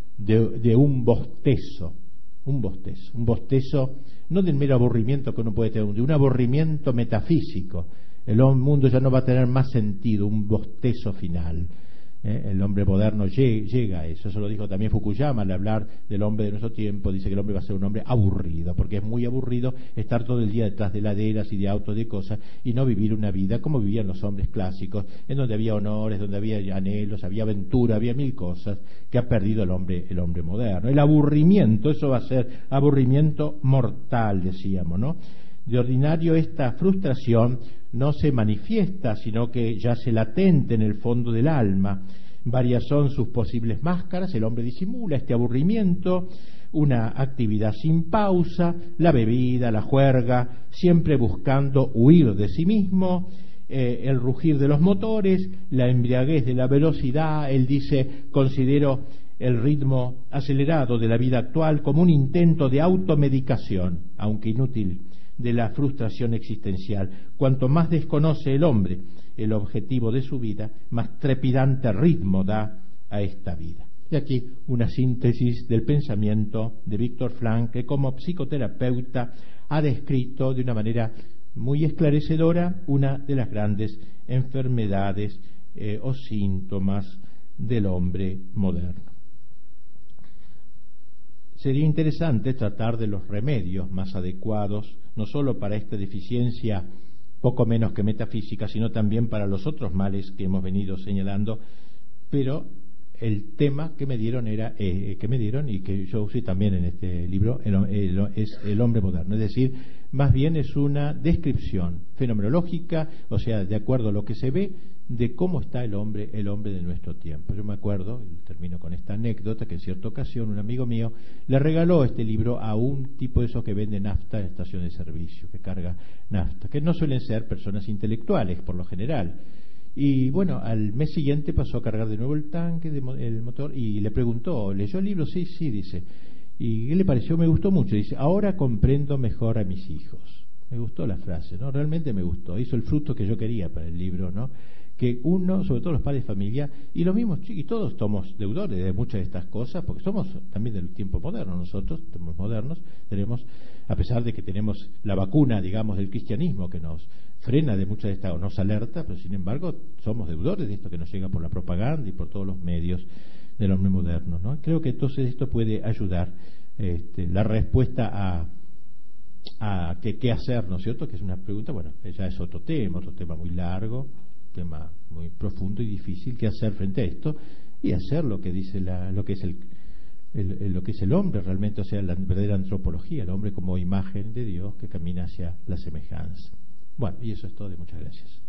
Speaker 2: un bostezo, un bostezo no del mero aburrimiento que uno puede tener, de un aburrimiento metafísico. El mundo ya no va a tener más sentido, un bostezo final. El hombre moderno llega a eso lo dijo también Fukuyama al hablar del hombre de nuestro tiempo. Dice que el hombre va a ser un hombre aburrido, porque es muy aburrido estar todo el día detrás de laderas y de autos, de cosas, y no vivir una vida como vivían los hombres clásicos, en donde había honores, donde había anhelos, había aventura, había mil cosas que ha perdido el hombre moderno. El aburrimiento, eso va a ser aburrimiento mortal, decíamos, ¿no? De ordinario esta frustración no se manifiesta, sino que yace latente en el fondo del alma. Varias son sus posibles máscaras. El hombre disimula este aburrimiento, una actividad sin pausa, la bebida, la juerga, siempre buscando huir de sí mismo, el rugir de los motores, la embriaguez de la velocidad. Él dice, considero el ritmo acelerado de la vida actual como un intento de automedicación, aunque inútil, de la frustración existencial. Cuanto más desconoce el hombre el objetivo de su vida, más trepidante ritmo da a esta vida. Y aquí una síntesis del pensamiento de Víctor Frank, que como psicoterapeuta ha descrito de una manera muy esclarecedora una de las grandes enfermedades o síntomas del hombre moderno. Sería interesante tratar de los remedios más adecuados, no solo para esta deficiencia poco menos que metafísica, sino también para los otros males que hemos venido señalando, pero el tema que me dieron y que yo usé también en este libro es el hombre moderno, es decir, más bien es una descripción fenomenológica, o sea, de acuerdo a lo que se ve, de cómo está el hombre de nuestro tiempo. Yo me acuerdo, y termino con esta anécdota, que en cierta ocasión un amigo mío le regaló este libro a un tipo de esos que vende nafta en estación de servicio, que carga nafta, que no suelen ser personas intelectuales por lo general. Y bueno, al mes siguiente pasó a cargar de nuevo el tanque, el motor, y le preguntó, ¿leyó el libro? Sí, dice. ¿Y qué le pareció? Me gustó mucho. Dice, ahora comprendo mejor a mis hijos. Me gustó la frase, ¿no? Realmente me gustó. Hizo el fruto que yo quería para el libro, ¿no? Que uno, sobre todo los padres de familia, y los mismos chicos, y todos somos deudores de muchas de estas cosas, porque somos también del tiempo moderno, nosotros somos modernos, a pesar de que tenemos la vacuna, digamos, del cristianismo que nos frena de muchas de estas, o nos alerta, pero sin embargo somos deudores de esto que nos llega por la propaganda y por todos los medios del hombre moderno, ¿no? Creo que entonces esto puede ayudar la respuesta a qué hacer, ¿no es cierto? Que es una pregunta, bueno, ya es otro tema muy largo, tema muy profundo y difícil, qué hacer frente a esto, y hacer lo que dice lo que es el hombre realmente, o sea, la verdadera antropología, el hombre como imagen de Dios que camina hacia la semejanza. Bueno, y eso es todo, y muchas gracias.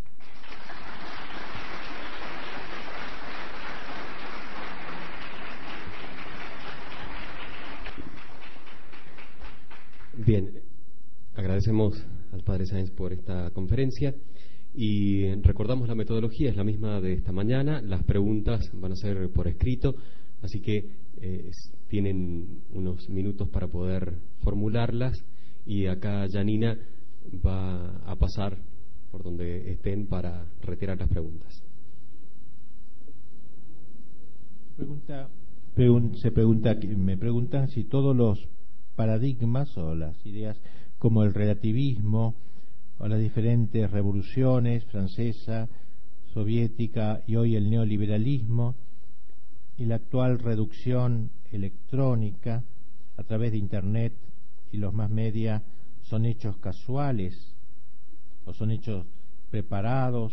Speaker 1: Bien, agradecemos al Padre Sáenz por esta conferencia y recordamos la metodología, es la misma de esta mañana, las preguntas van a ser por escrito, así que tienen unos minutos para poder formularlas y acá Janina va a pasar por donde estén para retirar las preguntas.
Speaker 2: Me preguntan si todos los paradigmas o las ideas como el relativismo o las diferentes revoluciones francesa, soviética y hoy el neoliberalismo y la actual reducción electrónica a través de Internet y los más media son hechos casuales o son hechos preparados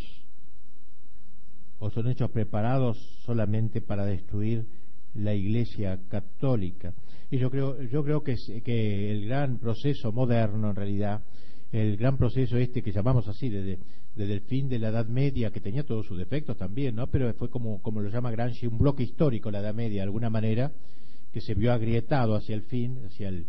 Speaker 2: solamente para destruir la Iglesia católica. Y yo creo que el gran proceso moderno, en realidad, el gran proceso que llamamos así desde el fin de la Edad Media, que tenía todos sus defectos también, ¿no? Pero fue como lo llama Gramsci, un bloque histórico la Edad Media, de alguna manera, que se vio agrietado hacia el fin, hacia el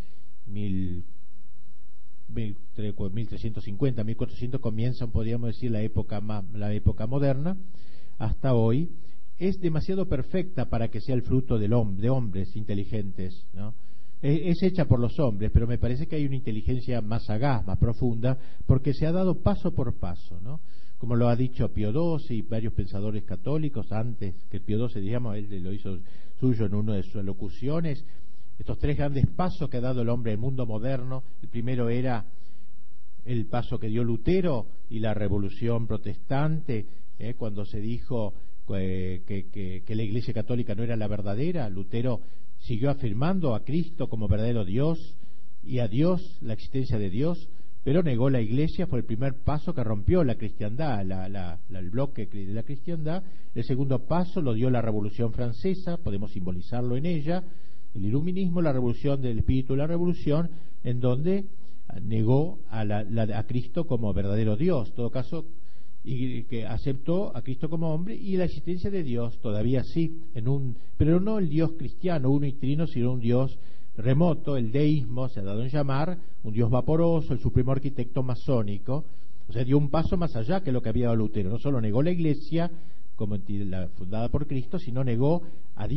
Speaker 2: 1350, 1400 comienzan, podríamos decir, la época moderna, hasta hoy. Es demasiado perfecta para que sea el fruto de hombres inteligentes, ¿no? Es hecha por los hombres, pero me parece que hay una inteligencia más sagaz, más profunda, porque se ha dado paso por paso, ¿no? Como lo ha dicho Pío XII y varios pensadores católicos antes, que Pío XII, digamos, él lo hizo suyo en una de sus locuciones, estos tres grandes pasos que ha dado el hombre al mundo moderno. El primero era el paso que dio Lutero y la revolución protestante, cuando se dijo que la Iglesia Católica no era la verdadera. Lutero siguió afirmando a Cristo como verdadero Dios y a Dios, la existencia de Dios, pero negó la Iglesia. Fue el primer paso que rompió la cristiandad, el bloque de la cristiandad. El segundo paso lo dio la Revolución Francesa, podemos simbolizarlo en ella, el iluminismo, la revolución del espíritu de la revolución, en donde negó a Cristo como verdadero Dios, en todo caso, y que aceptó a Cristo como hombre y la existencia de Dios todavía sí, pero no el Dios cristiano, uno y trino, sino un Dios remoto. El deísmo se ha dado en llamar, un Dios vaporoso, el supremo arquitecto masónico. O sea, dio un paso más allá que lo que había dado Lutero. No solo negó la Iglesia como la fundada por Cristo, sino negó a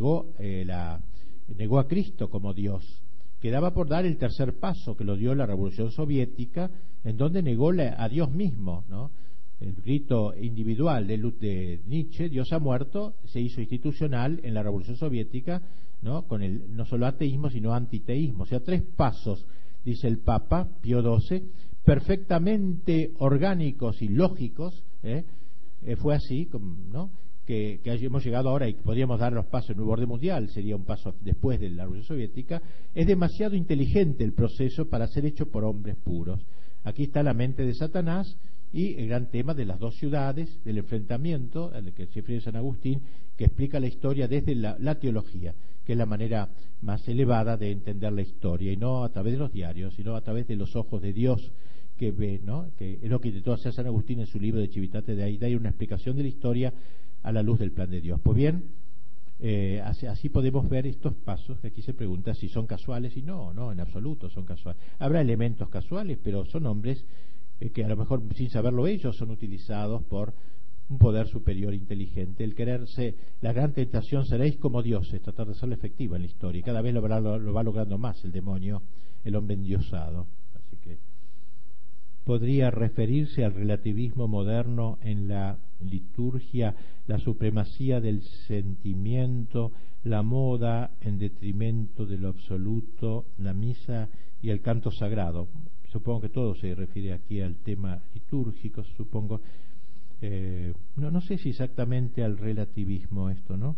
Speaker 2: Cristo como Dios. Quedaba por dar el tercer paso, que lo dio la Revolución Soviética, en donde negó a Dios mismo, ¿no? El grito individual de Nietzsche, Dios ha muerto, se hizo institucional en la Revolución Soviética, ¿no? Con no solo ateísmo, sino antiteísmo. O sea, tres pasos, dice el Papa Pío XII, perfectamente orgánicos y lógicos. Fue así, ¿no? Que hemos llegado ahora y podríamos dar los pasos en un orden mundial, sería un paso después de la Revolución Soviética. Es demasiado inteligente el proceso para ser hecho por hombres puros. Aquí está la mente de Satanás y el gran tema de las dos ciudades, del enfrentamiento, el que se refiere a San Agustín, que explica la historia desde la teología, que es la manera más elevada de entender la historia, y no a través de los diarios, sino a través de los ojos de Dios que ve, ¿no? Que es lo que intentó hacer San Agustín en su libro de Civitate Dei, dar una explicación de la historia a la luz del plan de Dios. Pues bien, así podemos ver estos pasos, que aquí se pregunta si son casuales, y no, en absoluto son casuales. Habrá elementos casuales, pero son hombres que a lo mejor sin saberlo ellos son utilizados por un poder superior inteligente. El quererse, la gran tentación, seréis como dioses, tratar de serlo efectiva en la historia, y cada vez lo va logrando más el demonio, el hombre endiosado. Así que podría referirse al relativismo moderno en la liturgia, la supremacía del sentimiento, la moda en detrimento de lo absoluto, la misa y el canto sagrado. Supongo que todo se refiere aquí al tema litúrgico, supongo. No sé si exactamente al relativismo esto, ¿no?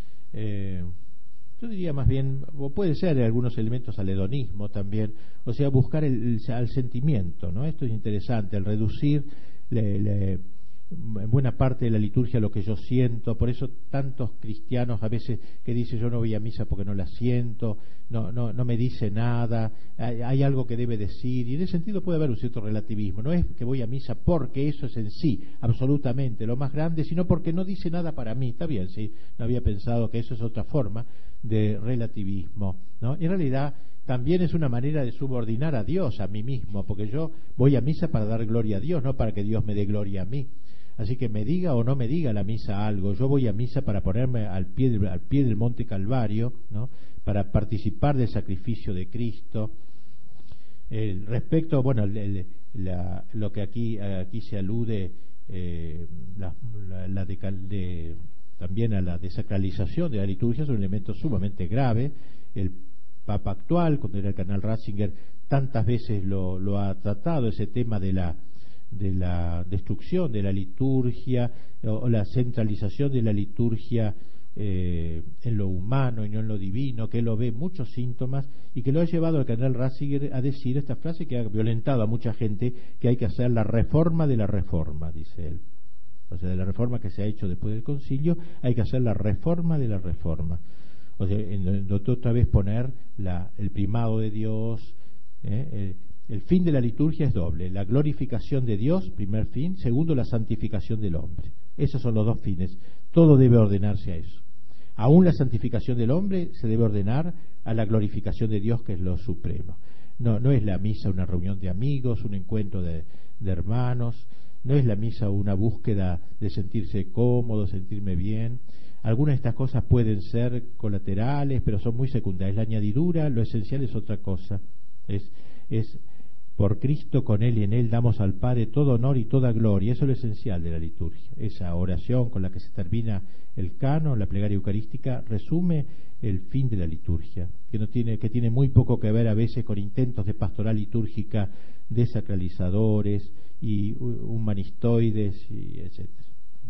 Speaker 2: Yo diría más bien, o puede ser algunos elementos al hedonismo también, o sea, buscar al sentimiento, ¿no? Esto es interesante, el reducir en buena parte de la liturgia lo que yo siento. Por eso tantos cristianos a veces que dicen yo no voy a misa porque no la siento, no me dice nada, hay algo que debe decir, y en ese sentido puede haber un cierto relativismo. No es que voy a misa porque eso es en sí absolutamente lo más grande, sino porque no dice nada para mí. Está bien, sí, no había pensado que eso es otra forma de relativismo, ¿no? En realidad también es una manera de subordinar a Dios a mí mismo, porque yo voy a misa para dar gloria a Dios, no para que Dios me dé gloria a mí. Así que me diga o no me diga la misa algo, yo voy a misa para ponerme al pie del Monte Calvario, ¿no? Para participar del sacrificio de Cristo. Respecto, bueno, lo que aquí se alude, también a la desacralización de la liturgia, es un elemento sumamente grave. El Papa actual, cuando era el cardenal Ratzinger, tantas veces lo ha tratado, ese tema de la destrucción de la liturgia o la centralización de la liturgia en lo humano y no en lo divino, que él lo ve muchos síntomas y que lo ha llevado al cardenal Ratzinger a decir esta frase que ha violentado a mucha gente, que hay que hacer la reforma de la reforma, dice él. O sea, de la reforma que se ha hecho después del concilio, hay que hacer la reforma de la reforma. O sea, otra vez poner el primado de Dios. El fin de la liturgia es doble: la glorificación de Dios, primer fin; segundo, la santificación del hombre. Esos son los dos fines. Todo debe ordenarse a eso. Aún la santificación del hombre se debe ordenar a la glorificación de Dios, que es lo supremo. No es la misa una reunión de amigos, un encuentro de hermanos. No es la misa una búsqueda de sentirse cómodo, sentirme bien. Algunas de estas cosas pueden ser colaterales, pero son muy secundarias. La añadidura, lo esencial es otra cosa. Es por Cristo, con Él y en Él damos al Padre todo honor y toda gloria. Eso es lo esencial de la liturgia. Esa oración con la que se termina el canon, la plegaria eucarística, resume el fin de la liturgia, que tiene muy poco que ver a veces con intentos de pastoral litúrgica desacralizadores y humanistoides, y etcétera.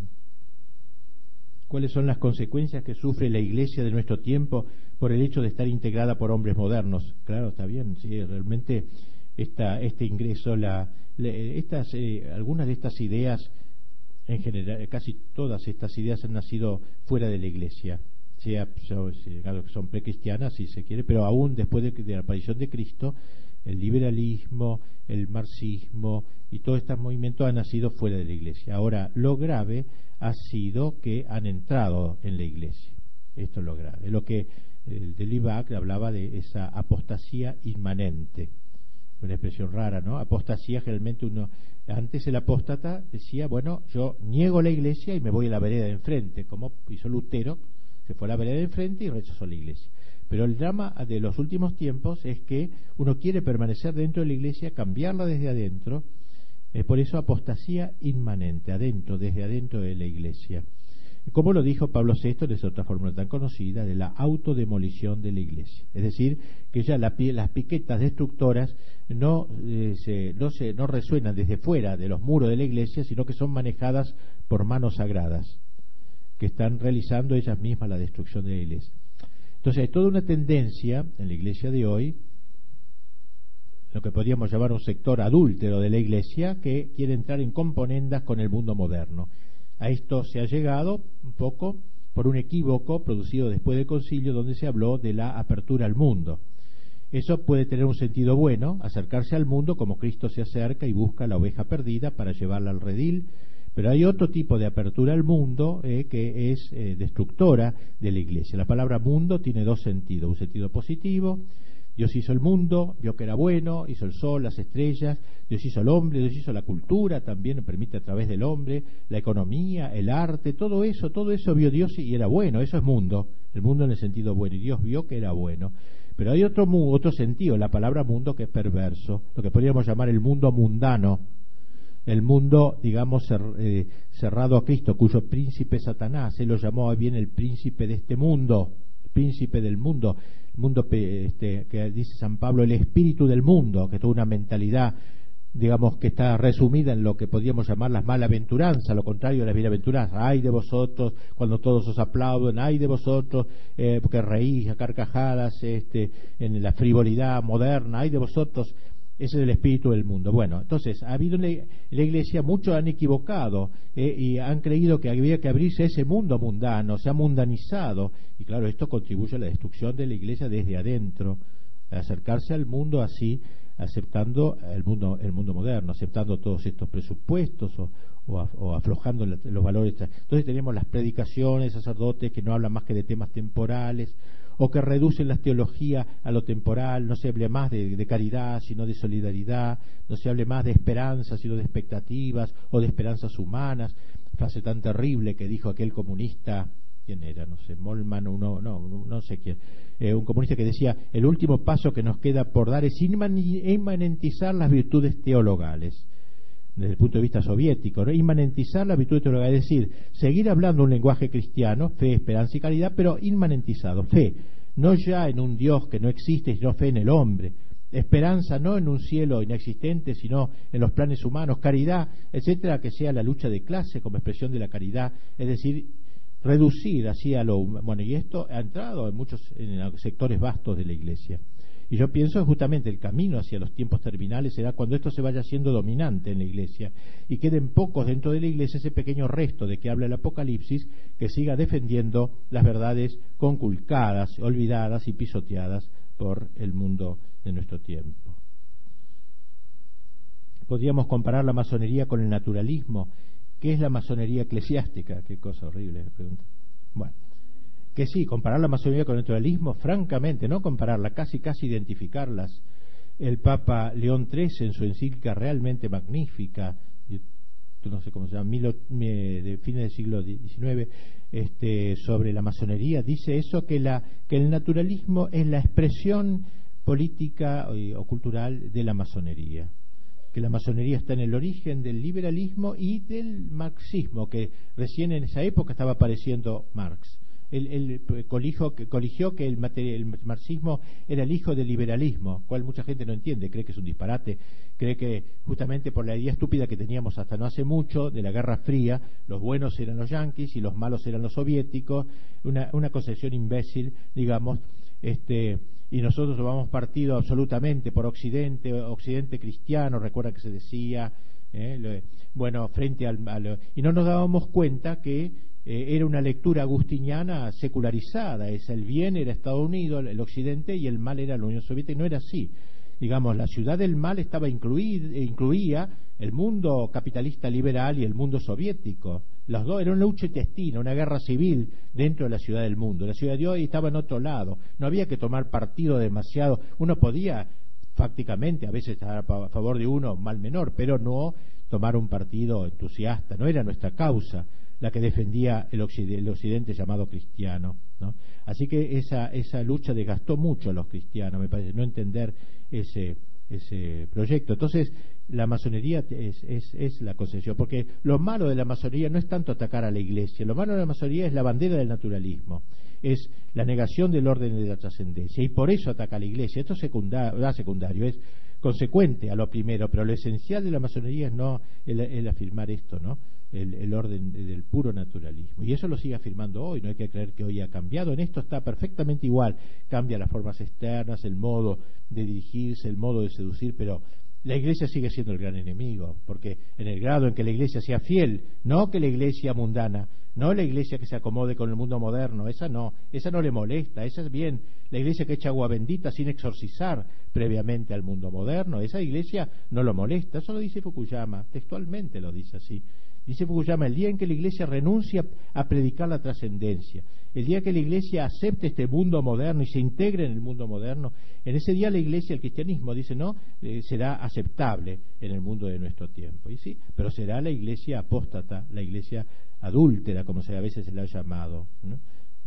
Speaker 2: ¿Cuáles son las consecuencias que sufre la Iglesia de nuestro tiempo por el hecho de estar integrada por hombres modernos? Claro, está bien, sí, realmente este ingreso, algunas de estas ideas, en general, casi todas estas ideas han nacido fuera de la Iglesia, claro que son precristianas, si se quiere, pero aún después de la aparición de Cristo, el liberalismo, el marxismo y todos estos movimientos han nacido fuera de la Iglesia. Ahora, lo grave ha sido que han entrado en la Iglesia. Esto es lo grave. Es lo que de Libac hablaba de esa apostasía inmanente. Una expresión rara, ¿no? Apostasía, generalmente antes el apóstata decía, bueno, yo niego la Iglesia y me voy a la vereda de enfrente, como hizo Lutero, se fue a la vereda de enfrente y rechazó la Iglesia. Pero el drama de los últimos tiempos es que uno quiere permanecer dentro de la Iglesia, cambiarla desde adentro. Por eso apostasía inmanente, desde adentro de la Iglesia. Como lo dijo Pablo VI en esa otra fórmula tan conocida de la autodemolición de la Iglesia. Es decir, que ya las piquetas destructoras no resuenan desde fuera de los muros de la Iglesia, sino que son manejadas por manos sagradas, que están realizando ellas mismas la destrucción de la Iglesia. Entonces hay toda una tendencia en la Iglesia de hoy, lo que podríamos llamar un sector adúltero de la Iglesia, que quiere entrar en componendas con el mundo moderno. A esto se ha llegado un poco por un equívoco producido después del concilio, donde se habló de la apertura al mundo. Eso puede tener un sentido bueno, acercarse al mundo como Cristo se acerca y busca la oveja perdida para llevarla al redil. Pero hay otro tipo de apertura al mundo que es destructora de la Iglesia. La palabra mundo tiene dos sentidos: un sentido positivo. Dios hizo el mundo, vio que era bueno, hizo el sol, las estrellas, Dios hizo el hombre, Dios hizo la cultura, también permite a través del hombre, la economía, el arte, todo eso vio Dios y era bueno. Eso es mundo, el mundo en el sentido bueno, y Dios vio que era bueno. Pero hay otro sentido, la palabra mundo, que es perverso, lo que podríamos llamar el mundo mundano, el mundo, digamos, cerrado a Cristo, cuyo príncipe es Satanás. Él lo llamó bien el príncipe de este mundo, el príncipe del mundo, el mundo que dice San Pablo, el espíritu del mundo, que es toda una mentalidad, digamos, que está resumida en lo que podríamos llamar las malaventuranzas, lo contrario de las bienaventuranzas. Ay de vosotros cuando todos os aplauden, ay de vosotros porque reís a carcajadas en la frivolidad moderna, ay de vosotros. Ese es el espíritu del mundo. Bueno, entonces, ha habido en la Iglesia, muchos han equivocado y han creído que había que abrirse a ese mundo mundano, se ha mundanizado. Y claro, esto contribuye a la destrucción de la Iglesia desde adentro, a acercarse al mundo así, aceptando el mundo moderno, aceptando todos estos presupuestos o aflojando los valores. Entonces tenemos las predicaciones, sacerdotes que no hablan más que de temas temporales, o que reducen la teología a lo temporal. No se hable más de caridad sino de solidaridad, no se hable más de esperanza sino de expectativas o de esperanzas humanas. Frase tan terrible que dijo aquel comunista, ¿quién era? No sé, Molman, no sé quién, un comunista que decía: el último paso que nos queda por dar es inmanentizar las virtudes teologales. desde el punto de vista soviético, ¿no? Inmanentizar la virtud teológica, es decir, seguir hablando un lenguaje cristiano, fe, esperanza y caridad, pero inmanentizado, fe, no ya en un Dios que no existe, sino fe en el hombre, esperanza no en un cielo inexistente, sino en los planes humanos, caridad, etcétera, que sea la lucha de clase como expresión de la caridad, es decir, reducir así a lo bueno, y esto ha entrado en sectores vastos de la Iglesia. Y yo pienso que justamente el camino hacia los tiempos terminales será cuando esto se vaya siendo dominante en la Iglesia y queden pocos dentro de la Iglesia ese pequeño resto de que habla el Apocalipsis que siga defendiendo las verdades conculcadas, olvidadas y pisoteadas por el mundo de nuestro tiempo. Podríamos comparar la masonería con el naturalismo. ¿Qué es la masonería eclesiástica? Qué cosa horrible, pregunta. Bueno, que sí, comparar la masonería con el naturalismo, francamente, no compararla, casi identificarlas. El Papa León XIII, en su encíclica realmente magnífica, no sé cómo se llama, de fines del siglo XIX, sobre la masonería, dice eso, que el naturalismo es la expresión política o cultural de la masonería, que la masonería está en el origen del liberalismo y del marxismo, que recién en esa época estaba apareciendo Marx. Él coligió que el marxismo era el hijo del liberalismo, cual mucha gente no entiende, cree que es un disparate, cree que justamente por la idea estúpida que teníamos hasta no hace mucho de la Guerra Fría, los buenos eran los yanquis y los malos eran los soviéticos, una concepción imbécil, digamos, y nosotros tomamos partido absolutamente por Occidente cristiano, recuerda que se decía, frente y no nos dábamos cuenta que era una lectura agustiniana secularizada, el bien era Estados Unidos, el Occidente, y el mal era la Unión Soviética, y no era así. Digamos, la ciudad del mal incluía el mundo capitalista liberal y el mundo soviético. Los dos, era una lucha intestina, una guerra civil dentro de la ciudad del mundo. La ciudad de Dios estaba en otro lado, no había que tomar partido demasiado, uno podía fácticamente a veces estar a favor de uno, mal menor, pero no tomar un partido entusiasta, no era nuestra causa la que defendía el occidente llamado cristiano, ¿no? Así que esa lucha desgastó mucho a los cristianos, me parece, no entender ese proyecto. Entonces la masonería es la concepción, porque lo malo de la masonería no es tanto atacar a la Iglesia, lo malo de la masonería es la bandera del naturalismo, es la negación del orden y de la trascendencia, y por eso ataca a la Iglesia. Esto es secundario, es consecuente a lo primero, pero lo esencial de la masonería es no el afirmar esto, ¿no? El orden del puro naturalismo, y eso lo sigue afirmando hoy. No hay que creer que hoy ha cambiado, en esto está perfectamente igual, cambia las formas externas, el modo de dirigirse, el modo de seducir, pero la Iglesia sigue siendo el gran enemigo, porque en el grado en que la Iglesia sea fiel, no que la Iglesia mundana, no la Iglesia que se acomode con el mundo moderno, esa no le molesta, esa es bien la Iglesia que echa agua bendita sin exorcizar previamente al mundo moderno, esa Iglesia no lo molesta. Eso lo dice Fukuyama, textualmente lo dice así. Dice Fukuyama, el día en que la Iglesia renuncia a predicar la trascendencia, el día que la Iglesia acepte este mundo moderno y se integre en el mundo moderno, en ese día la Iglesia, el cristianismo, dice, será aceptable en el mundo de nuestro tiempo. Y sí, pero será la Iglesia apóstata, la Iglesia adúltera, como a veces se la ha llamado, ¿no?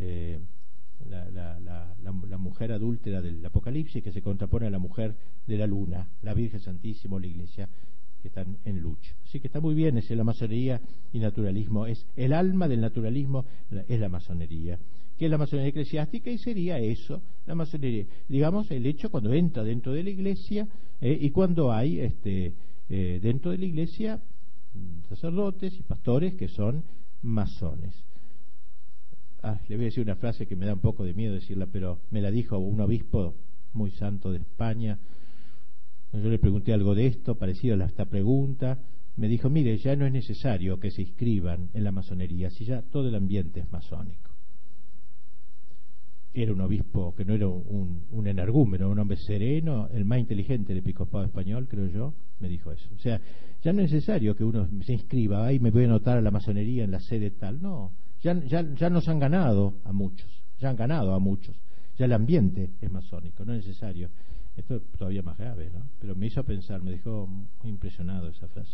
Speaker 2: La mujer adúltera del Apocalipsis, que se contrapone a la mujer de la luna, la Virgen Santísima, la Iglesia, que están en lucha. Así que está muy bien, es la masonería y naturalismo, es el alma del naturalismo, es la masonería. ¿Qué es la masonería eclesiástica? Y sería eso, la masonería, digamos, el hecho cuando entra dentro de la Iglesia y cuando hay dentro de la Iglesia sacerdotes y pastores que son masones. Le voy a decir una frase que me da un poco de miedo decirla, pero me la dijo un obispo muy santo de España. Yo le pregunté algo de esto, parecido a esta pregunta. Me dijo, mire, ya no es necesario que se inscriban en la masonería, si ya todo el ambiente es masónico. Era un obispo que no era un energúmeno, un hombre sereno, el más inteligente del episcopado español, creo yo, me dijo eso. O sea, ya no es necesario que uno se inscriba, ahí me voy a anotar a la masonería en la sede tal. No, ya nos han ganado a muchos, ya el ambiente es masónico, no es necesario. Esto es todavía más grave, ¿no? Pero me hizo pensar, me dejó muy impresionado esa frase.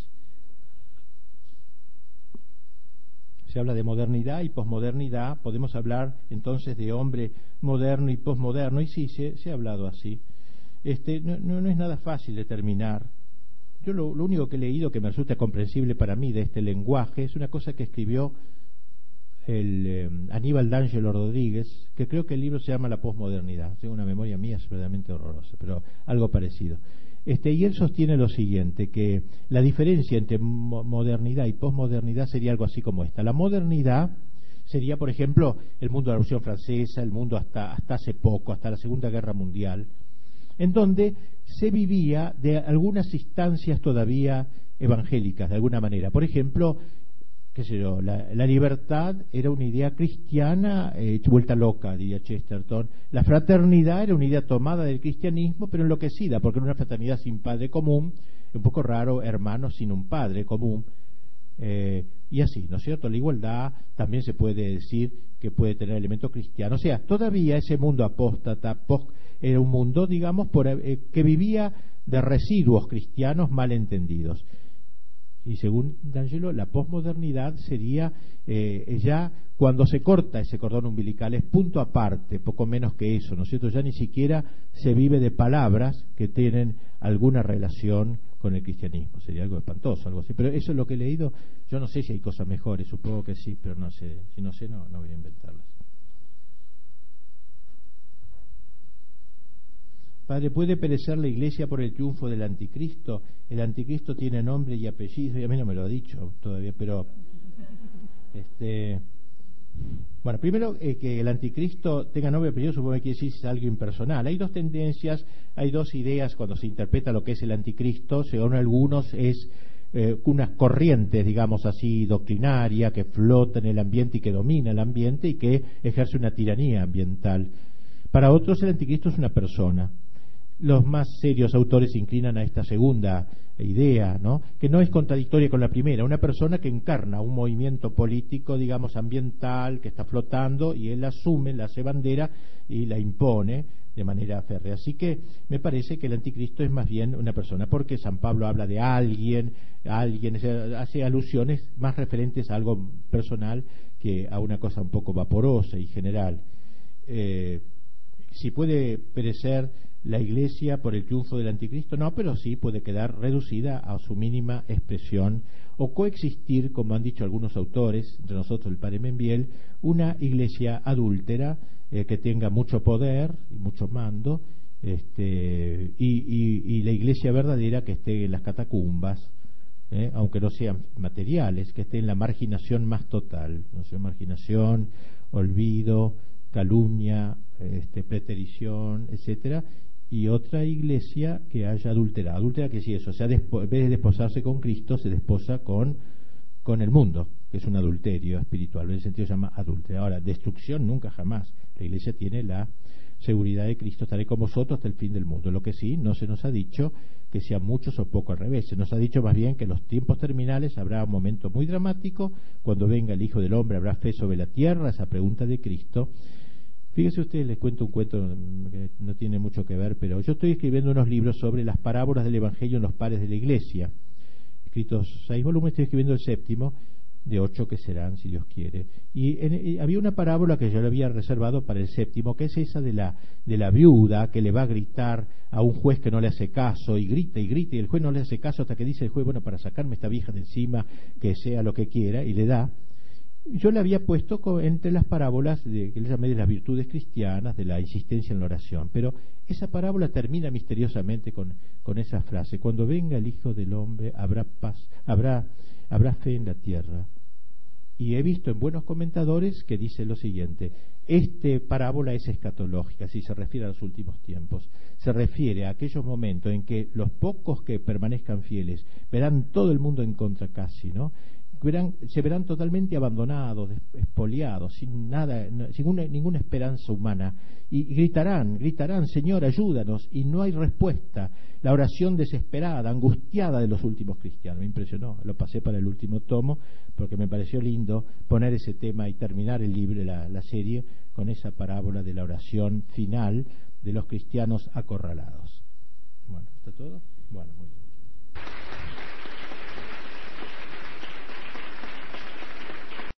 Speaker 2: Se habla de modernidad y posmodernidad, podemos hablar entonces de hombre moderno y posmoderno, y sí, se ha hablado así. No es nada fácil determinar. yo lo único que he leído que me resulta comprensible para mí de este lenguaje es una cosa que escribió Aníbal d'Angelo Rodríguez, que creo que el libro se llama La posmodernidad. Tengo una memoria mía es verdaderamente horrorosa, pero algo parecido. Y él sostiene lo siguiente, que la diferencia entre modernidad y posmodernidad sería algo así como esta. La modernidad sería, por ejemplo, el mundo de la Revolución Francesa, el mundo hasta hace poco, hasta la Segunda Guerra Mundial, en donde se vivía de algunas instancias todavía evangélicas, de alguna manera. Por ejemplo, qué sé yo, la libertad era una idea cristiana vuelta loca, diría Chesterton. La fraternidad era una idea tomada del cristianismo, pero enloquecida, porque era una fraternidad sin padre común, un poco raro, hermanos sin un padre común, y así, ¿no es cierto? La igualdad también se puede decir que puede tener elementos cristianos. O sea, todavía ese mundo apóstata era un mundo, digamos, que vivía de residuos cristianos mal entendidos. Y según D'Angelo, la posmodernidad sería ya cuando se corta ese cordón umbilical, es punto aparte, poco menos que eso, ¿no es cierto? Ya ni siquiera se vive de palabras que tienen alguna relación con el cristianismo. Sería algo espantoso, algo así. Pero eso es lo que he leído. Yo no sé si hay cosas mejores, supongo que sí, pero no sé. Si no sé, no voy a inventarlas. Padre, ¿puede perecer la Iglesia por el triunfo del anticristo? El anticristo tiene nombre y apellido, y a mí no me lo ha dicho todavía, pero bueno, primero que el anticristo tenga nombre y apellido, supongo que quiere decir es algo impersonal. Hay dos tendencias, hay dos ideas cuando se interpreta lo que es el anticristo. Según algunos es unas corrientes, digamos así, doctrinaria, que flota en el ambiente y que domina el ambiente y que ejerce una tiranía ambiental. Para otros el anticristo es una persona. Los más serios autores se inclinan a esta segunda idea, ¿no? Que no es contradictoria con la primera, una persona que encarna un movimiento político, digamos, ambiental, que está flotando, y él la asume, la hace bandera y la impone de manera férrea. Así que me parece que el anticristo es más bien una persona, porque San Pablo habla de alguien, hace alusiones más referentes a algo personal que a una cosa un poco vaporosa y general. Si puede perecer la Iglesia por el triunfo del anticristo, no, pero sí puede quedar reducida a su mínima expresión o coexistir, como han dicho algunos autores, entre nosotros el padre Membiel, una Iglesia adúltera que tenga mucho poder y mucho mando, y la Iglesia verdadera que esté en las catacumbas, aunque no sean materiales, que esté en la marginación más total, no sé, marginación, olvido, calumnia, preterición, etcétera, y otra Iglesia que haya adulterado. Adúltera que sí, eso, o sea, en vez de desposarse con Cristo, se desposa con el mundo, que es un adulterio espiritual, en ese sentido se llama adúltera. Ahora, destrucción nunca jamás. La Iglesia tiene la seguridad de Cristo, estaré con vosotros hasta el fin del mundo. Lo que sí, no se nos ha dicho que sean muchos o pocos, al revés, se nos ha dicho más bien que en los tiempos terminales habrá un momento muy dramático, cuando venga el Hijo del Hombre, habrá fe sobre la tierra, esa pregunta de Cristo. Fíjense ustedes, les cuento un cuento que no tiene mucho que ver, pero yo estoy escribiendo unos libros sobre las parábolas del Evangelio en los padres de la Iglesia, escritos 6 volúmenes, estoy escribiendo el 7º, de 8 que serán, si Dios quiere. Y había una parábola que yo le había reservado para el 7º, que es esa de la viuda que le va a gritar a un juez que no le hace caso, y grita, y el juez no le hace caso hasta que dice el juez, bueno, para sacarme esta vieja de encima, que sea lo que quiera, y le da. Yo le había puesto entre las parábolas que le llamé de las virtudes cristianas, de la insistencia en la oración, pero esa parábola termina misteriosamente con esa frase: cuando venga el Hijo del Hombre habrá paz, habrá fe en la tierra. Y he visto en buenos comentadores que dice lo siguiente: esta parábola es escatológica, si se refiere a los últimos tiempos, se refiere a aquellos momentos en que los pocos que permanezcan fieles verán todo el mundo en contra casi, ¿no? Se verán totalmente abandonados, expoliados, sin nada, sin ninguna esperanza humana, y gritarán, Señor, ayúdanos, y no hay respuesta. La oración desesperada, angustiada de los últimos cristianos. Me impresionó, lo pasé para el último tomo, porque me pareció lindo poner ese tema y terminar el libro, la serie, con esa parábola de la oración final de los cristianos acorralados. Bueno, ¿está todo? Bueno, muy bien.